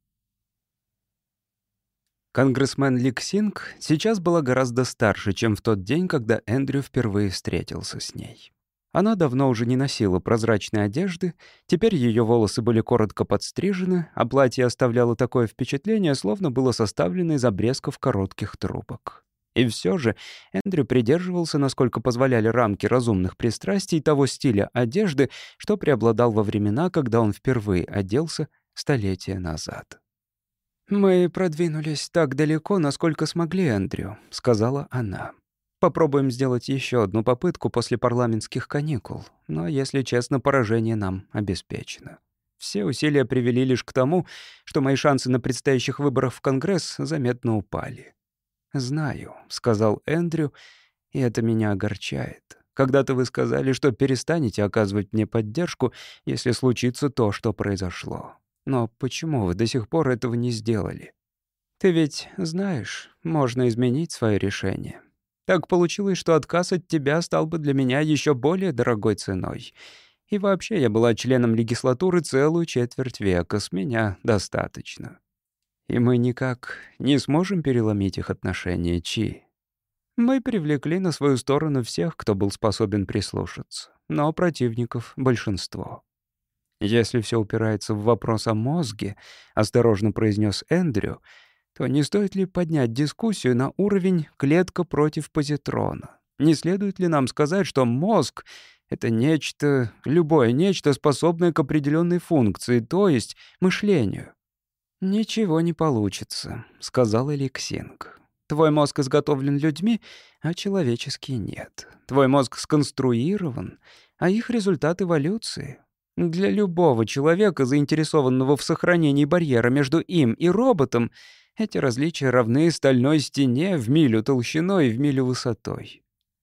Конгрессмен Ликсинг сейчас была гораздо старше, чем в тот день, когда Эндрю впервые встретился с ней. Она давно уже не носила прозрачной одежды, теперь ее волосы были коротко подстрижены, а платье оставляло такое впечатление, словно было составлено из обрезков коротких трубок. И все же Эндрю придерживался, насколько позволяли рамки разумных пристрастий, того стиля одежды, что преобладал во времена, когда он впервые оделся столетия назад. «Мы продвинулись так далеко, насколько смогли, Эндрю», — сказала она. «Попробуем сделать еще одну попытку после парламентских каникул, но, если честно, поражение нам обеспечено. Все усилия привели лишь к тому, что мои шансы на предстоящих выборах в Конгресс заметно упали». «Знаю», — сказал Эндрю, — «и это меня огорчает. Когда-то вы сказали, что перестанете оказывать мне поддержку, если случится то, что произошло. Но почему вы до сих пор этого не сделали? Ты ведь знаешь, можно изменить свое решение. Так получилось, что отказ от тебя стал бы для меня еще более дорогой ценой. И вообще я была членом легислатуры целую четверть века, с меня достаточно. И мы никак не сможем переломить их отношения, Чи. Мы привлекли на свою сторону всех, кто был способен прислушаться, но противников большинство. Если все упирается в вопрос о мозге, осторожно произнес Эндрю, то не стоит ли поднять дискуссию на уровень клетка против позитрона? Не следует ли нам сказать, что мозг — это нечто, любое нечто, способное к определенной функции, то есть мышлению? «Ничего не получится», — сказал Ликсинг. «Твой мозг изготовлен людьми, а человеческий нет. Твой мозг сконструирован, а их результат эволюции. Для любого человека, заинтересованного в сохранении барьера между им и роботом, эти различия равны стальной стене в милю толщиной и в милю высотой.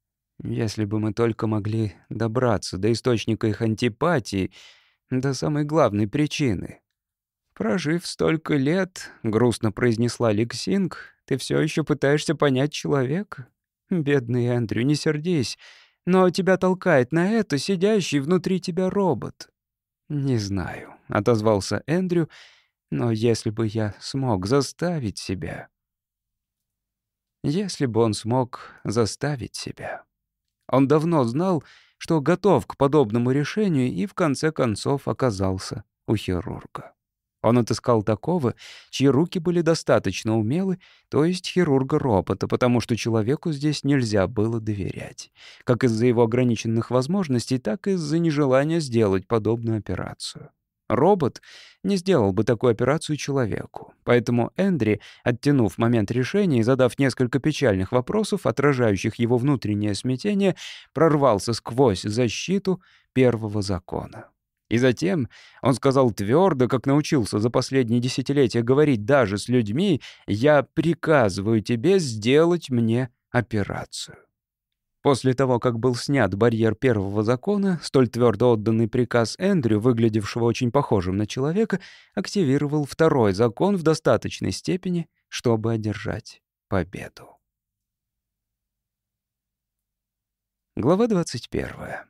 Если бы мы только могли добраться до источника их антипатии, до самой главной причины». «Прожив столько лет, — грустно произнесла Ликсинг, — ты все еще пытаешься понять человека? Бедный Эндрю, не сердись, но тебя толкает на это сидящий внутри тебя робот». «Не знаю», — отозвался Эндрю, — «но если бы я смог заставить себя...» Если бы он смог заставить себя... Он давно знал, что готов к подобному решению и в конце концов оказался у хирурга. Он отыскал такого, чьи руки были достаточно умелы, то есть хирурга-робота, потому что человеку здесь нельзя было доверять, как из-за его ограниченных возможностей, так и из-за нежелания сделать подобную операцию. Робот не сделал бы такую операцию человеку, поэтому Эндри, оттянув момент решения и задав несколько печальных вопросов, отражающих его внутреннее смятение, прорвался сквозь защиту первого закона. И затем он сказал твердо, как научился за последние десятилетия говорить даже с людьми: «Я приказываю тебе сделать мне операцию». После того, как был снят барьер первого закона, столь твердо отданный приказ Эндрю, выглядевшего очень похожим на человека, активировал второй закон в достаточной степени, чтобы одержать победу. Глава двадцать первая.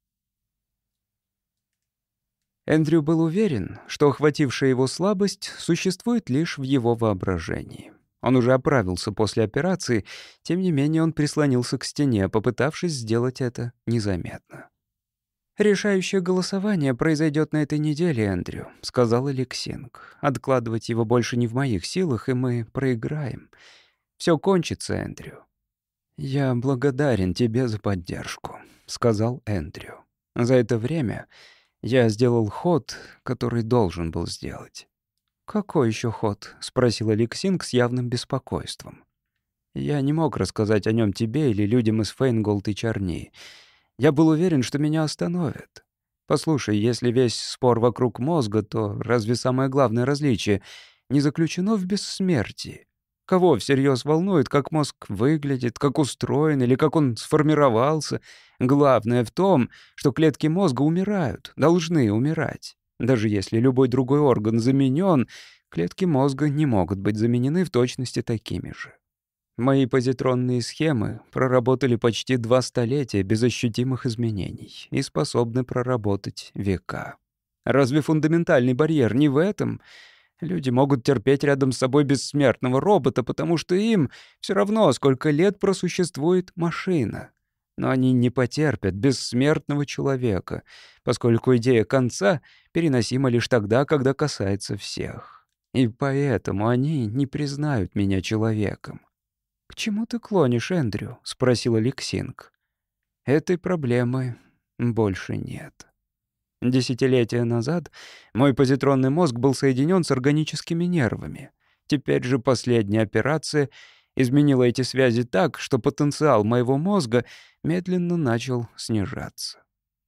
Эндрю был уверен, что охватившая его слабость существует лишь в его воображении. Он уже оправился после операции, тем не менее он прислонился к стене, попытавшись сделать это незаметно. «Решающее голосование произойдет на этой неделе, Эндрю», — сказал Лексинг. «Откладывать его больше не в моих силах, и мы проиграем. Все кончится, Эндрю». «Я благодарен тебе за поддержку», — сказал Эндрю. «За это время я сделал ход, который должен был сделать». «Какой еще ход?» — спросил Лексинг с явным беспокойством. «Я не мог рассказать о нем тебе или людям из Фейнголд и Чарни. Я был уверен, что меня остановят. Послушай, если весь спор вокруг мозга, то разве самое главное различие не заключено в бессмертии? Кого всерьез волнует, как мозг выглядит, как устроен или как он сформировался? Главное в том, что клетки мозга умирают, должны умирать. Даже если любой другой орган заменен, клетки мозга не могут быть заменены в точности такими же. Мои позитронные схемы проработали почти два столетия без ощутимых изменений и способны проработать века. Разве фундаментальный барьер не в этом? Люди могут терпеть рядом с собой бессмертного робота, потому что им все равно, сколько лет просуществует машина. Но они не потерпят бессмертного человека, поскольку идея конца переносима лишь тогда, когда касается всех. И поэтому они не признают меня человеком. «К чему ты клонишь, Эндрю?» — спросила Лексинг. «Этой проблемы больше нет». Десятилетия назад мой позитронный мозг был соединен с органическими нервами. Теперь же последняя операция изменила эти связи так, что потенциал моего мозга медленно начал снижаться.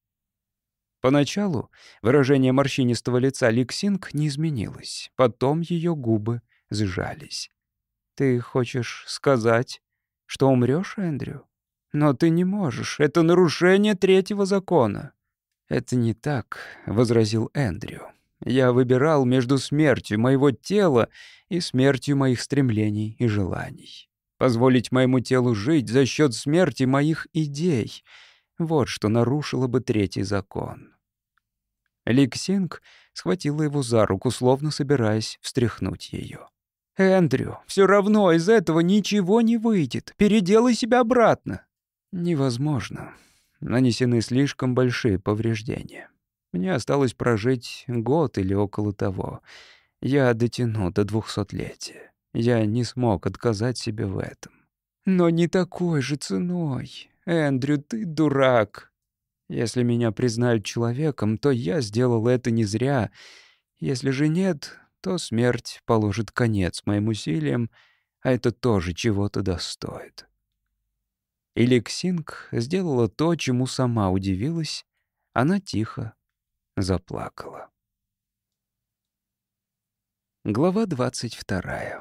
Поначалу выражение морщинистого лица Лексинг не изменилось, потом ее губы сжались. «Ты хочешь сказать, что умрёшь, Эндрю? Но ты не можешь, это нарушение третьего закона». «Это не так», — возразил Эндрю. «Я выбирал между смертью моего тела и смертью моих стремлений и желаний. Позволить моему телу жить за счет смерти моих идей — вот что нарушило бы третий закон». Лексинг схватила его за руку, словно собираясь встряхнуть ее. «Эндрю, все равно из этого ничего не выйдет. Переделай себя обратно». «Невозможно. Нанесены слишком большие повреждения. Мне осталось прожить год или около того. Я дотяну до двухсотлетия. Я не смог отказать себе в этом». «Но не такой же ценой. Эндрю, ты дурак. Если меня признают человеком, то я сделал это не зря. Если же нет, то смерть положит конец моим усилиям, а это тоже чего-то достоит». И Лексинг сделала то, чему сама удивилась. Она тихо заплакала. Глава двадцать вторая.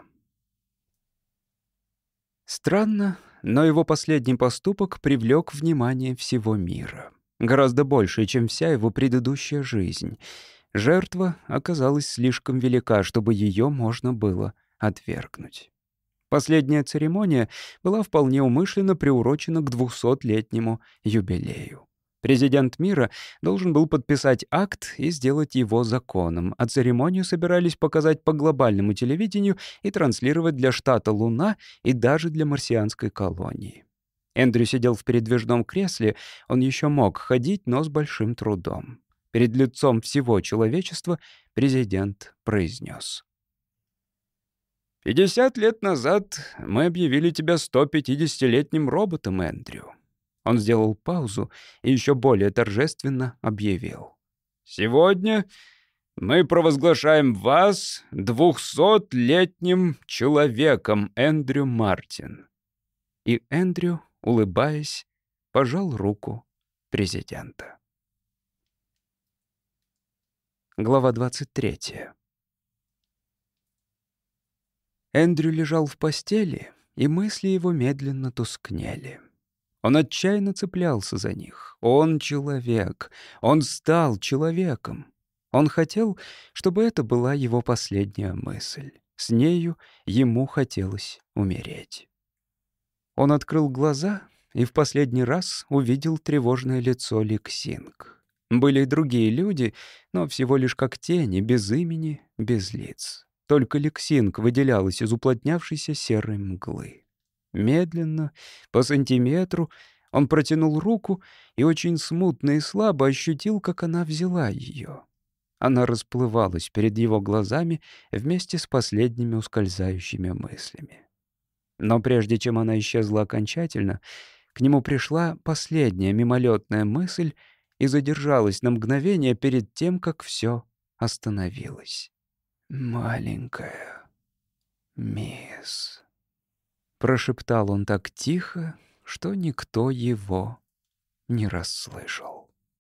Странно, но его последний поступок привлек внимание всего мира. Гораздо больше, чем вся его предыдущая жизнь. Жертва оказалась слишком велика, чтобы ее можно было отвергнуть. Последняя церемония была вполне умышленно приурочена к двухсотлетнему юбилею. Президент мира должен был подписать акт и сделать его законом, а церемонию собирались показать по глобальному телевидению и транслировать для штата Луна и даже для марсианской колонии. Эндрю сидел в передвижном кресле, он еще мог ходить, но с большим трудом. Перед лицом всего человечества президент произнес: «Пятьдесят лет назад мы объявили тебя сто пятидесятилетним роботом, Эндрю». Он сделал паузу и еще более торжественно объявил: «Сегодня мы провозглашаем вас двухсотлетним человеком, Эндрю Мартин». И Эндрю, улыбаясь, пожал руку президента. Глава двадцать третья. Эндрю лежал в постели, и мысли его медленно тускнели. Он отчаянно цеплялся за них. Он человек. Он стал человеком. Он хотел, чтобы это была его последняя мысль. С нею ему хотелось умереть. Он открыл глаза и в последний раз увидел тревожное лицо Ликсинг. Были и другие люди, но всего лишь как тени, без имени, без лиц. Только Ликсинг выделялась из уплотнявшейся серой мглы. Медленно, по сантиметру, он протянул руку и очень смутно и слабо ощутил, как она взяла ее. Она расплывалась перед его глазами вместе с последними ускользающими мыслями. Но прежде чем она исчезла окончательно, к нему пришла последняя мимолетная мысль и задержалась на мгновение перед тем, как все остановилось. «Маленькая мисс», — прошептал он так тихо, что никто его не расслышал.